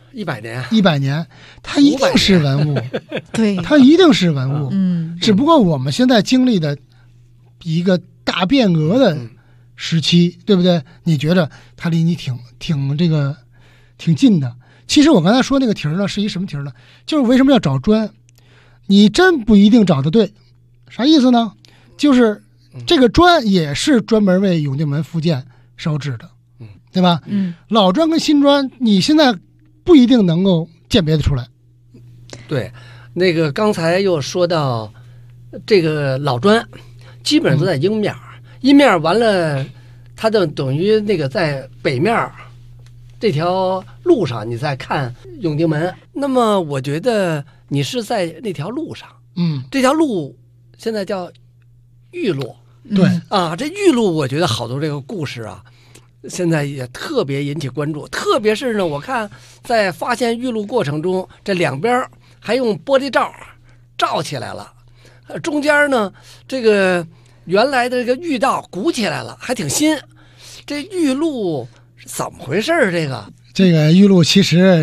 Speaker 6: 100年，它一定是文物。
Speaker 4: 对，
Speaker 6: 它一定是文物。只不过我们现在经历的一个大变革的时期，对不对？你觉得它离你挺近的？其实我刚才说那个题儿呢，是一什么题儿呢？就是为什么要找砖？你真不一定找得对，啥意思呢？就是这个砖也是专门为永定门复建烧制的，对吧？老砖跟新砖，你现在不一定能够鉴别得出来。
Speaker 5: 对，那个刚才又说到这个老砖，基本上都在阴面，阴面完了，它就等于那个在北面。这条路上你再看永定门，那么我觉得你是在那条路上，这条路现在叫玉路，
Speaker 6: 对
Speaker 5: 这玉路我觉得好多这个故事啊，现在也特别引起关注，特别是呢，我看在发现玉路过程中，这两边还用玻璃罩罩起来了，中间呢这个原来的这个玉道鼓起来了，还挺新，这玉路。怎么回事？这个
Speaker 6: 玉露其实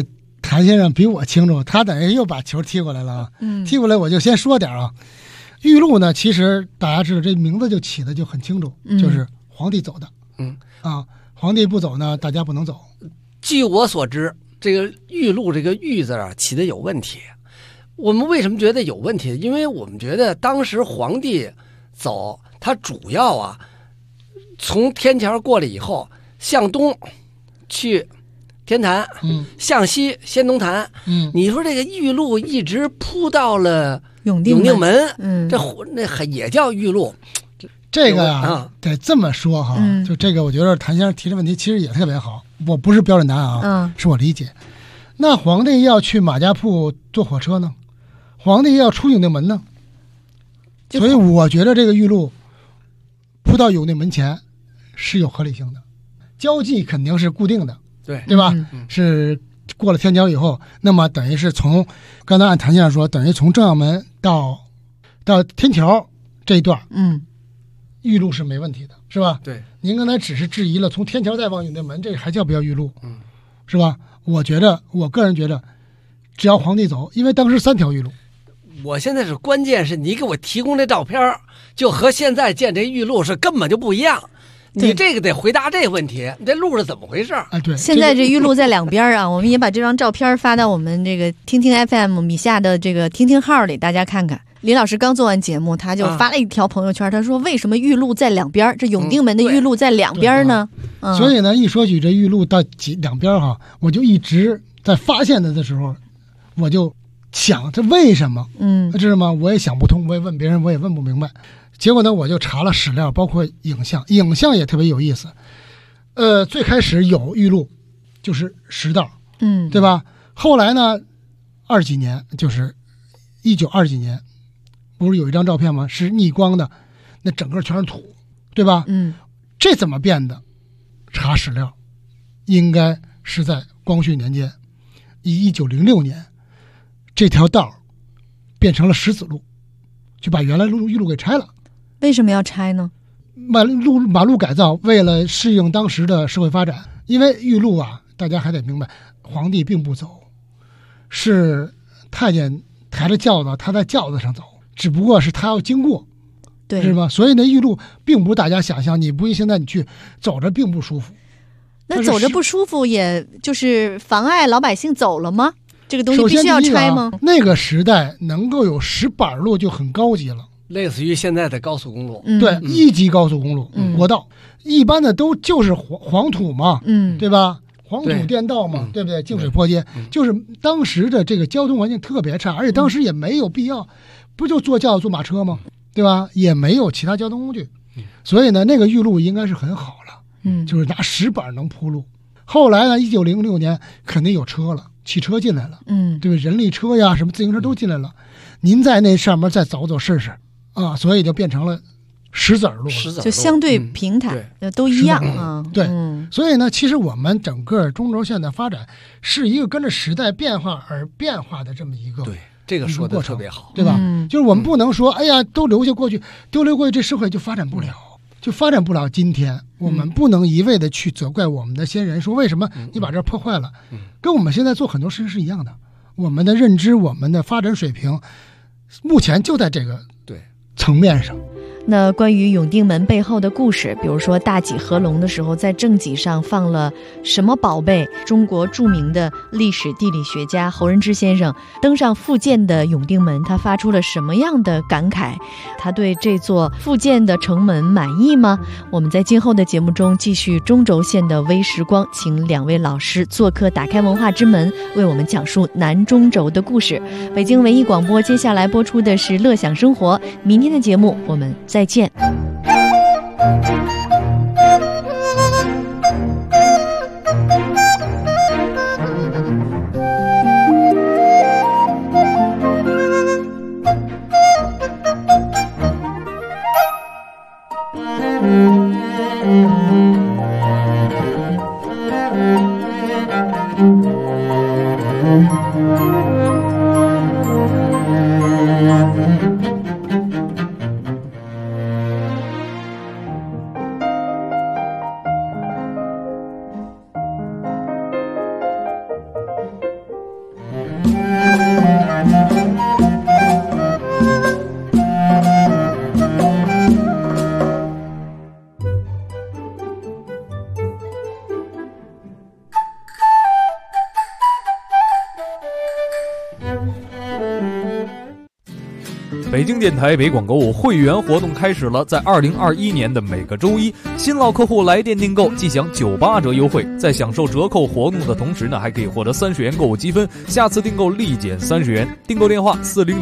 Speaker 6: 谭先生比我清楚，他等于又把球踢过来了啊。踢过来我就先说点啊。玉露呢，其实大家知道这名字就起的就很清楚，就是皇帝走的。皇帝不走呢，大家不能走。
Speaker 5: 据我所知，这个玉露这个玉字啊起的有问题。我们为什么觉得有问题？因为我们觉得当时皇帝走，他主要啊从天桥过来以后，向东去天坛，向西先农坛。你说这个玉露一直铺到了永定门，这那也叫玉露。
Speaker 6: 这个呀，得这么说哈，就这个，我觉得谭先生提的问题其实也特别好。我不是标准答案啊，是我理解。那皇帝要去马家铺坐火车呢，皇帝要出永定门呢，所以我觉得这个玉露铺到永定门前是有合理性的，交际肯定是固定的，对吧？是过了天桥以后，那么等于是从刚才按谭先生说，等于从正阳门到天桥这一段，玉露是没问题的，是吧？
Speaker 5: 对，
Speaker 6: 您刚才只是质疑了从天桥再往永定门，这还叫不叫玉露？是吧？我个人觉得，只要皇帝走，因为当时3条玉露。
Speaker 5: 我现在是关键是你给我提供这照片，就和现在见这玉露是根本就不一样。你这个得回答这个问题，你这路是怎么回事？
Speaker 6: 对，
Speaker 4: 现在这玉露在两边啊，我们也把这张照片发到我们这个听听 FM 米下的这个听听号里，大家看看。李老师刚做完节目，他就发了一条朋友圈，他说为什么玉露在两边？这永定门的玉露在两边呢？
Speaker 6: 所以呢，一说起这玉露到两边哈，我就一直在发现的时候，我就想这为什么？知道吗？我也想不通，我也问别人，我也问不明白。结果呢，我就查了史料，包括影像也特别有意思。最开始有玉露，就是食道，对吧？后来呢，20几年，就是1920几年，不是有一张照片吗？是逆光的，那整个全是土，对吧？这怎么变的？查史料，应该是在光绪年间，1906年，这条道变成了石子路，就把原来玉露给拆了。
Speaker 4: 为什么要拆呢？
Speaker 6: 马路改造，为了适应当时的社会发展。因为玉露啊，大家还得明白，皇帝并不走，是太监抬着轿子，他在轿子上走，只不过是他要经过，
Speaker 4: 对，
Speaker 6: 是吧？所以呢，玉露并不是大家想象，你不现在你去走着并不舒服。
Speaker 4: 那走着不舒服，也就是妨碍老百姓走了吗？这个东西必须要拆吗？
Speaker 6: 那个时代能够有石板路就很高级了。
Speaker 5: 类似于现在的高速公路，
Speaker 6: 对，1级高速公路，国道，一般的都就是黄土嘛，对吧？黄土垫道嘛，对不对？净水坡街，就是当时的这个交通环境特别差，而且当时也没有必要，不就坐轿子坐马车吗？对吧？也没有其他交通工具，所以呢，那个玉露应该是很好了，就是拿石板能铺路。后来呢，1906年肯定有车了，汽车进来了，对吧？人力车呀，什么自行车都进来了，您在那上面再走走试试。所以就变成了石子路，
Speaker 4: 就相对平坦，都一样啊。
Speaker 6: 对，所以呢，其实我们整个中轴线的发展是一个跟着时代变化而变化的这么一个，
Speaker 5: 对，这个说的特别好，
Speaker 6: 对吧？就是我们不能说，哎呀，都留下过去，这社会就发展不了，就发展不了今天。我们不能一味的去责怪我们的先人，说为什么你把这破坏了，跟我们现在做很多事情是一样的。我们的认知，我们的发展水平，目前就在这个层面上。
Speaker 4: 那关于永定门背后的故事，比如说大戟合龙的时候，在正戟上放了什么宝贝？中国著名的历史地理学家侯仁之先生登上复建的永定门，他发出了什么样的感慨？他对这座复建的城门满意吗？我们在今后的节目中继续中轴线的微时光，请2位老师做客打开文化之门，为我们讲述南中轴的故事。北京文艺广播接下来播出的是乐享生活，明天的节目我们再见。
Speaker 16: 北京电台北广购物会员活动开始了，在2021年的每个周一，新老客户来电订购即享98折优惠，在享受折扣活动的同时呢，还可以获得30元购物积分，下次订购立减30元。订购电话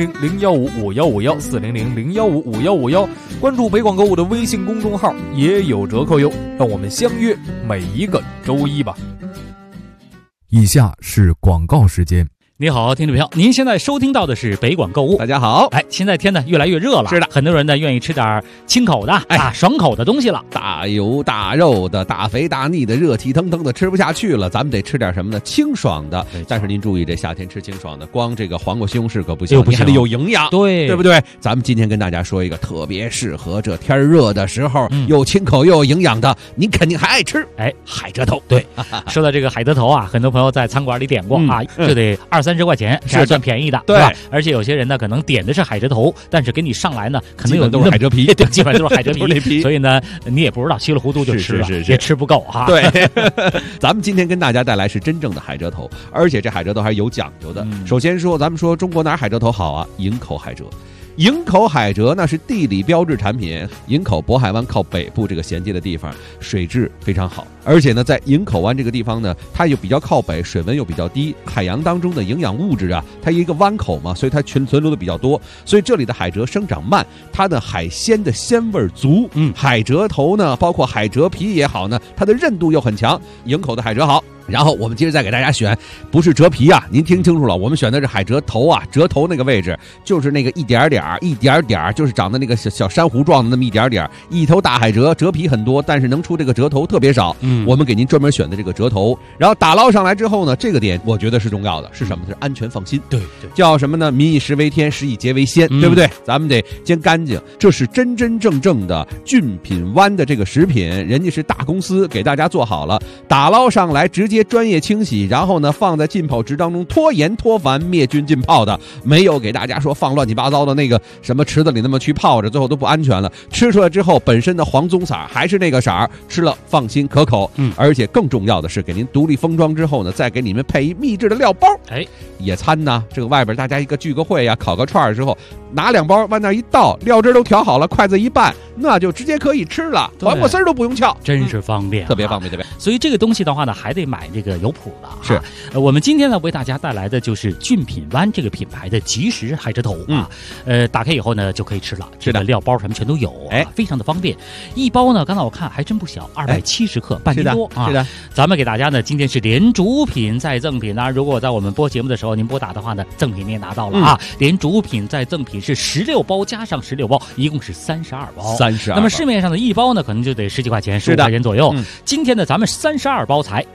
Speaker 16: 400-015-5151，400-015-5151，关注北广购物的微信公众号也有折扣哟。让我们相约每一个周一吧。
Speaker 17: 以下是广告时间。
Speaker 10: 你好，听众朋友，您现在收听到的是北广购物。
Speaker 18: 大家好，
Speaker 10: 现在天呢越来越热了，
Speaker 18: 是的，
Speaker 10: 很多人呢愿意吃点清口的爽口的东西了，
Speaker 18: 大油大肉的、大肥大腻的、热气腾腾的吃不下去了，咱们得吃点什么呢？清爽的。但是您注意，这夏天吃清爽的，光这个黄瓜西红柿可不行，你还得有营养，对不对？咱们今天跟大家说一个特别适合这天热的时候，又清口又有营养的，您肯定还爱吃。
Speaker 10: 海蜇头。对，说到这个海蜇头啊，很多朋友在餐馆里点过就得20-30块钱，还算便宜的，对吧？而且有些人呢，可能点的是海蜇头，但是给你上来呢，可能有
Speaker 18: 都是海蜇皮，
Speaker 10: 对，基本都是海蜇皮，所以呢，你也不知道稀里糊涂就吃了，也吃不够哈。
Speaker 18: 对，咱们今天跟大家带来是真正的海蜇头，而且这海蜇头还是有讲究的。首先说，咱们说中国哪海蜇头好啊？营口海蜇。营口海蜇那是地理标志产品，营口渤海湾靠北部这个衔接的地方，水质非常好，而且呢，在营口湾这个地方呢，它又比较靠北，水温又比较低，海洋当中的营养物质啊，它一个湾口嘛，所以它存留的比较多，所以这里的海蜇生长慢，它的海鲜的鲜味足。海蜇头呢，包括海蜇皮也好呢，它的韧度又很强，营口的海蜇好。然后我们接着再给大家选，不是蜇皮啊，您听清楚了，我们选的是海蜇头啊，蜇头那个位置就是那个一点点，就是长的那个小珊瑚状的那么一点点，一头大海蜇，蜇皮很多，但是能出这个蜇头特别少。我们给您专门选的这个蜇头，然后打捞上来之后呢，这个点我觉得是重要的，是什么？是安全放心。对，叫什么呢？民以食为天，食以节为先，对不对？咱们得煎干净，这是真真正正的俊品湾的这个食品，人家是大公司给大家做好了，打捞上来直接专业清洗，然后呢放在浸泡池当中脱盐脱烦灭菌浸泡的，没有给大家说放乱七八糟的那个什么池子里那么去泡着，最后都不安全了。吃出来之后本身的黄棕色还是那个色儿，吃了放心可口。而且更重要的是给您独立封装之后呢，再给你们配一秘制的料包。野餐呢，这个外边大家一个聚个会啊，烤个串的时候拿2包往那一倒，料汁都调好了，筷子一拌，那就直接可以吃了，黄瓜丝都不用撬，
Speaker 10: 真是方便，
Speaker 18: 特别方便，对不对？
Speaker 10: 所以这个东西的话呢，还得买这个有谱的。
Speaker 18: 是，
Speaker 10: 我们今天呢为大家带来的就是俊品湾这个品牌的即食海蜇头啊，打开以后呢就可以吃了，这个料包什么全都有，非常的方便。一包呢，刚才我看还真不小，270克，半斤多啊。是的，咱们给大家呢今天是连主品再赠品啊。如果在我们播节目的时候您拨打的话呢，赠品您也拿到了啊，连主品再赠品是16包加上16包，一共是32包。那么市面上的一包呢，可能就得10几块钱，15块钱左右。今天呢，咱们32包才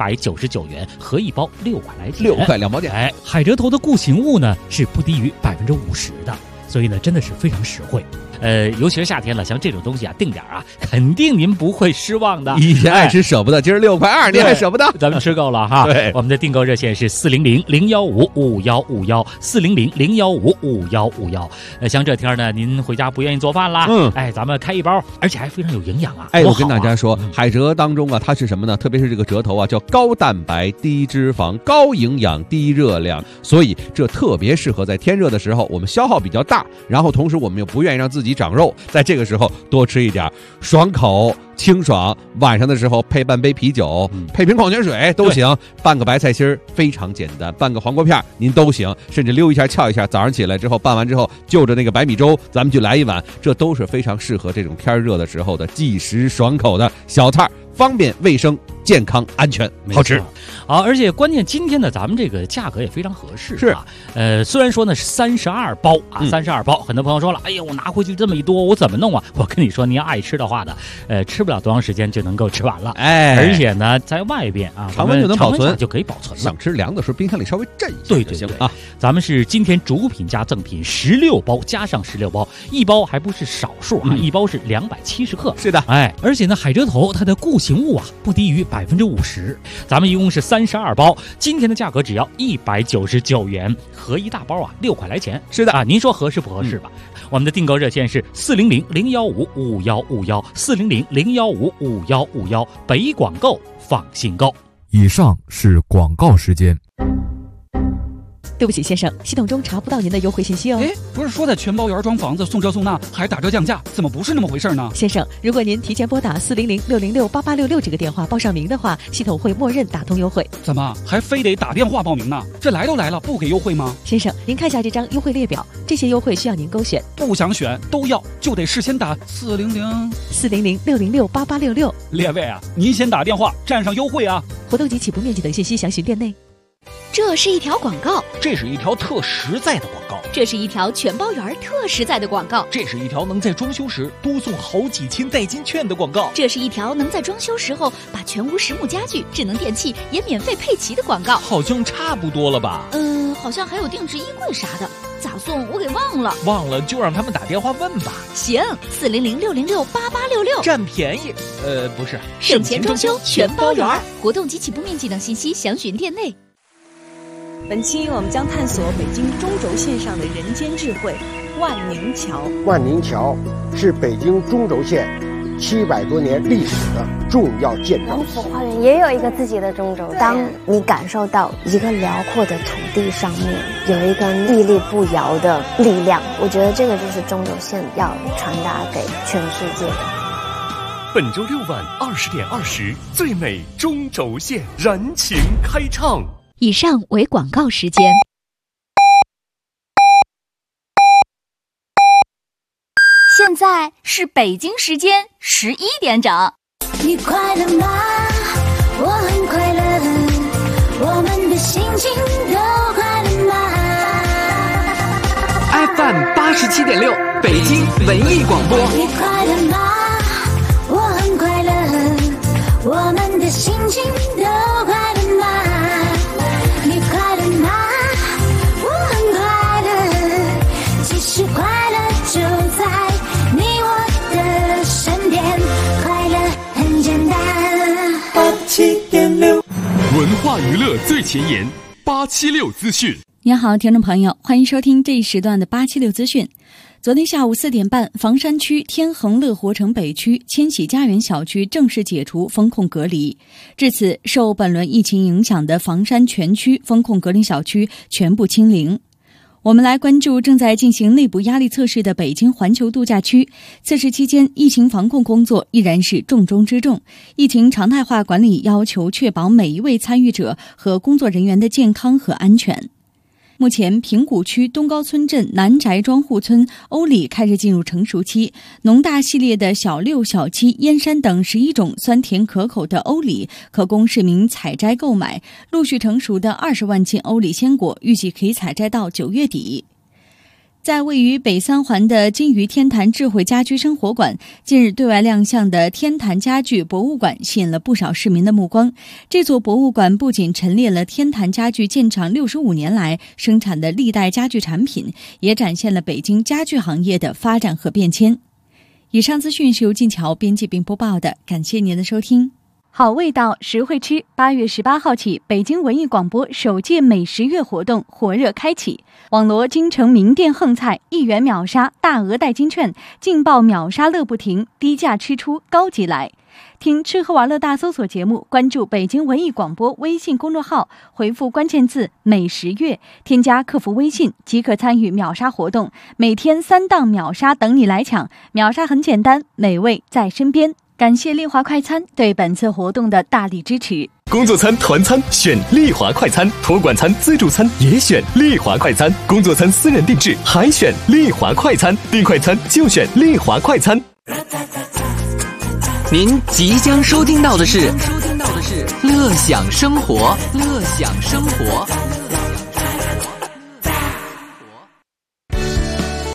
Speaker 10: 199元，合一包6块来钱，6块2毛钱。海蜇头的固形物呢是不低于50%的，所以呢真的是非常实惠。尤其是夏天了，像这种东西啊，定点啊，肯定您不会失望的。
Speaker 18: 以前爱吃舍不得，今儿6块2，您还舍不得？
Speaker 10: 咱们吃够了哈。对，我们的订购热线是400-015-5151，400-015-5151。像这天呢，您回家不愿意做饭啦，咱们开一包，而且还非常有营养啊。
Speaker 18: 我跟大家说，海蜇当中啊，它是什么呢？特别是这个蜇头啊，叫高蛋白、低脂肪、高营养、低热量，所以这特别适合在天热的时候，我们消耗比较大，然后同时我们又不愿意让自己长肉，在这个时候多吃一点，爽口清爽，晚上的时候配半杯啤酒，配瓶矿泉水都行，拌个白菜心儿非常简单，拌个黄瓜片您都行，甚至溜一下翘一下，早上起来之后拌完之后就着那个白米粥咱们就来一碗，这都是非常适合这种天热的时候的即食爽口的小菜，方便卫生健康安全好吃。
Speaker 10: 好，而且关键今天呢咱们这个价格也非常合适啊。虽然说呢是32包啊，32包，很多朋友说了，哎呀我拿回去这么一多我怎么弄啊？我跟你说，您要爱吃的话呢，吃不了多长时间就能够吃完了，而且呢在外边啊
Speaker 18: 常温就能保存，
Speaker 10: 就可以保存了。
Speaker 18: 想吃凉的时候冰箱里稍微镇一下，
Speaker 10: 对啊。咱们是今天主品加赠品16包加上16包，一包还不是少数啊，一包是270克。
Speaker 18: 是的，
Speaker 10: 而且呢海蜇头它的固形物啊不低于50%，咱们一共是32包，今天的价格只要199元，合一大包啊6块来钱。
Speaker 18: 是的
Speaker 10: 啊，您说合适不合适吧？我们的订购热线是400-015-5151，400-015-5151，北广购放心购。
Speaker 17: 以上是广告时间。
Speaker 19: 对不起，先生，系统中查不到您的优惠信息哦。
Speaker 1: 哎，不是说在全包园装房子送这送那还打折降价，怎么不是那么回事呢？
Speaker 19: 先生，如果您提前拨打400-606-8866这个电话报上名的话，系统会默认打通优惠。
Speaker 1: 怎么还非得打电话报名呢？这来都来了，不给优惠吗？
Speaker 19: 先生，您看一下这张优惠列表，这些优惠需要您勾选。
Speaker 1: 不想选都要，就得事先打
Speaker 19: 400-606-8866。
Speaker 1: 列位啊，您先打电话占上优惠啊！
Speaker 19: 活动及起步面积等信息详询店内。
Speaker 13: 这是一条广告，
Speaker 14: 这是一条特实在的广告，
Speaker 13: 这是一条全包园特实在的广告，
Speaker 14: 这是一条能在装修时多送好几千代金券的广告，
Speaker 13: 这是一条能在装修时候把全屋实木家具、智能电器也免费配齐的广告。
Speaker 14: 好像差不多了吧？
Speaker 13: 好像还有定制衣柜啥的，咋送我给忘了。
Speaker 14: 忘了就让他们打电话问吧。
Speaker 13: 行，400-606-8866，
Speaker 14: 占便宜。不是，
Speaker 13: 省钱装修全包园。活动及起步面积等信息详询店内。
Speaker 20: 本期我们将探索北京中轴线上的人间智慧——万宁桥。
Speaker 21: 万宁桥是北京中轴线700多年历史的重要建筑。
Speaker 22: 王府花园也有一个自己的中轴。当你感受到一个辽阔的土地上面有一个屹立不摇的力量，我觉得这个就是中轴线要传达给全世界的。
Speaker 12: 本周6晚20点20，最美中轴线燃情开唱。
Speaker 13: 以上为广告时间。
Speaker 23: 现在是北京时间11点整。
Speaker 7: 你快乐吗？我很快乐，我们的心情都快乐吗
Speaker 15: ？FM 87.6，北京文艺广播。
Speaker 7: 你快乐吗？我很快乐，我们的心情都快乐吗？你快乐吗？我很快乐，其实快乐就在你我的身边，快乐很简单。
Speaker 12: 87.6，文化娱乐最前沿，876资讯。
Speaker 24: 您好，听众朋友，欢迎收听这一时段的876资讯。昨天下午4点半，房山区天恒乐活城北区千禧家园小区正式解除封控隔离。至此，受本轮疫情影响的房山全区封控隔离小区全部清零。我们来关注正在进行内部压力测试的北京环球度假区。测试期间，疫情防控工作依然是重中之重。疫情常态化管理要求确保每一位参与者和工作人员的健康和安全。目前，平谷区东高村镇南宅庄户村欧李开始进入成熟期，农大系列的小6、小7、燕山等11种酸甜可口的欧李可供市民采摘购买，陆续成熟的20万斤欧李鲜果预计可以采摘到9月底。在位于北3环的金鱼天坛智慧家居生活馆，近日对外亮相的天坛家具博物馆吸引了不少市民的目光。这座博物馆不仅陈列了天坛家具建厂65年来生产的历代家具产品，也展现了北京家具行业的发展和变迁。以上资讯是由静桥编辑并播报的，感谢您的收听。好味道实惠吃，8月18号起，北京文艺广播首届美食月活动火热开启，网罗京城名店横菜，1元秒杀，大额代金券，劲爆秒杀乐不停，低价吃出高级来。听吃喝玩乐大搜索节目，关注北京文艺广播微信公众号，回复关键字美食月，添加客服微信即可参与秒杀活动，每天3档秒杀等你来抢，秒杀很简单，美味在身边。感谢丽华快餐对本次活动的大力支持。
Speaker 12: 工作餐、团餐选丽华快餐，托管餐、自助餐也选丽华快餐，工作餐私人定制还选丽华快餐，订快餐就选丽华快餐。
Speaker 15: 您即将收听到的是乐享生活，乐享生活。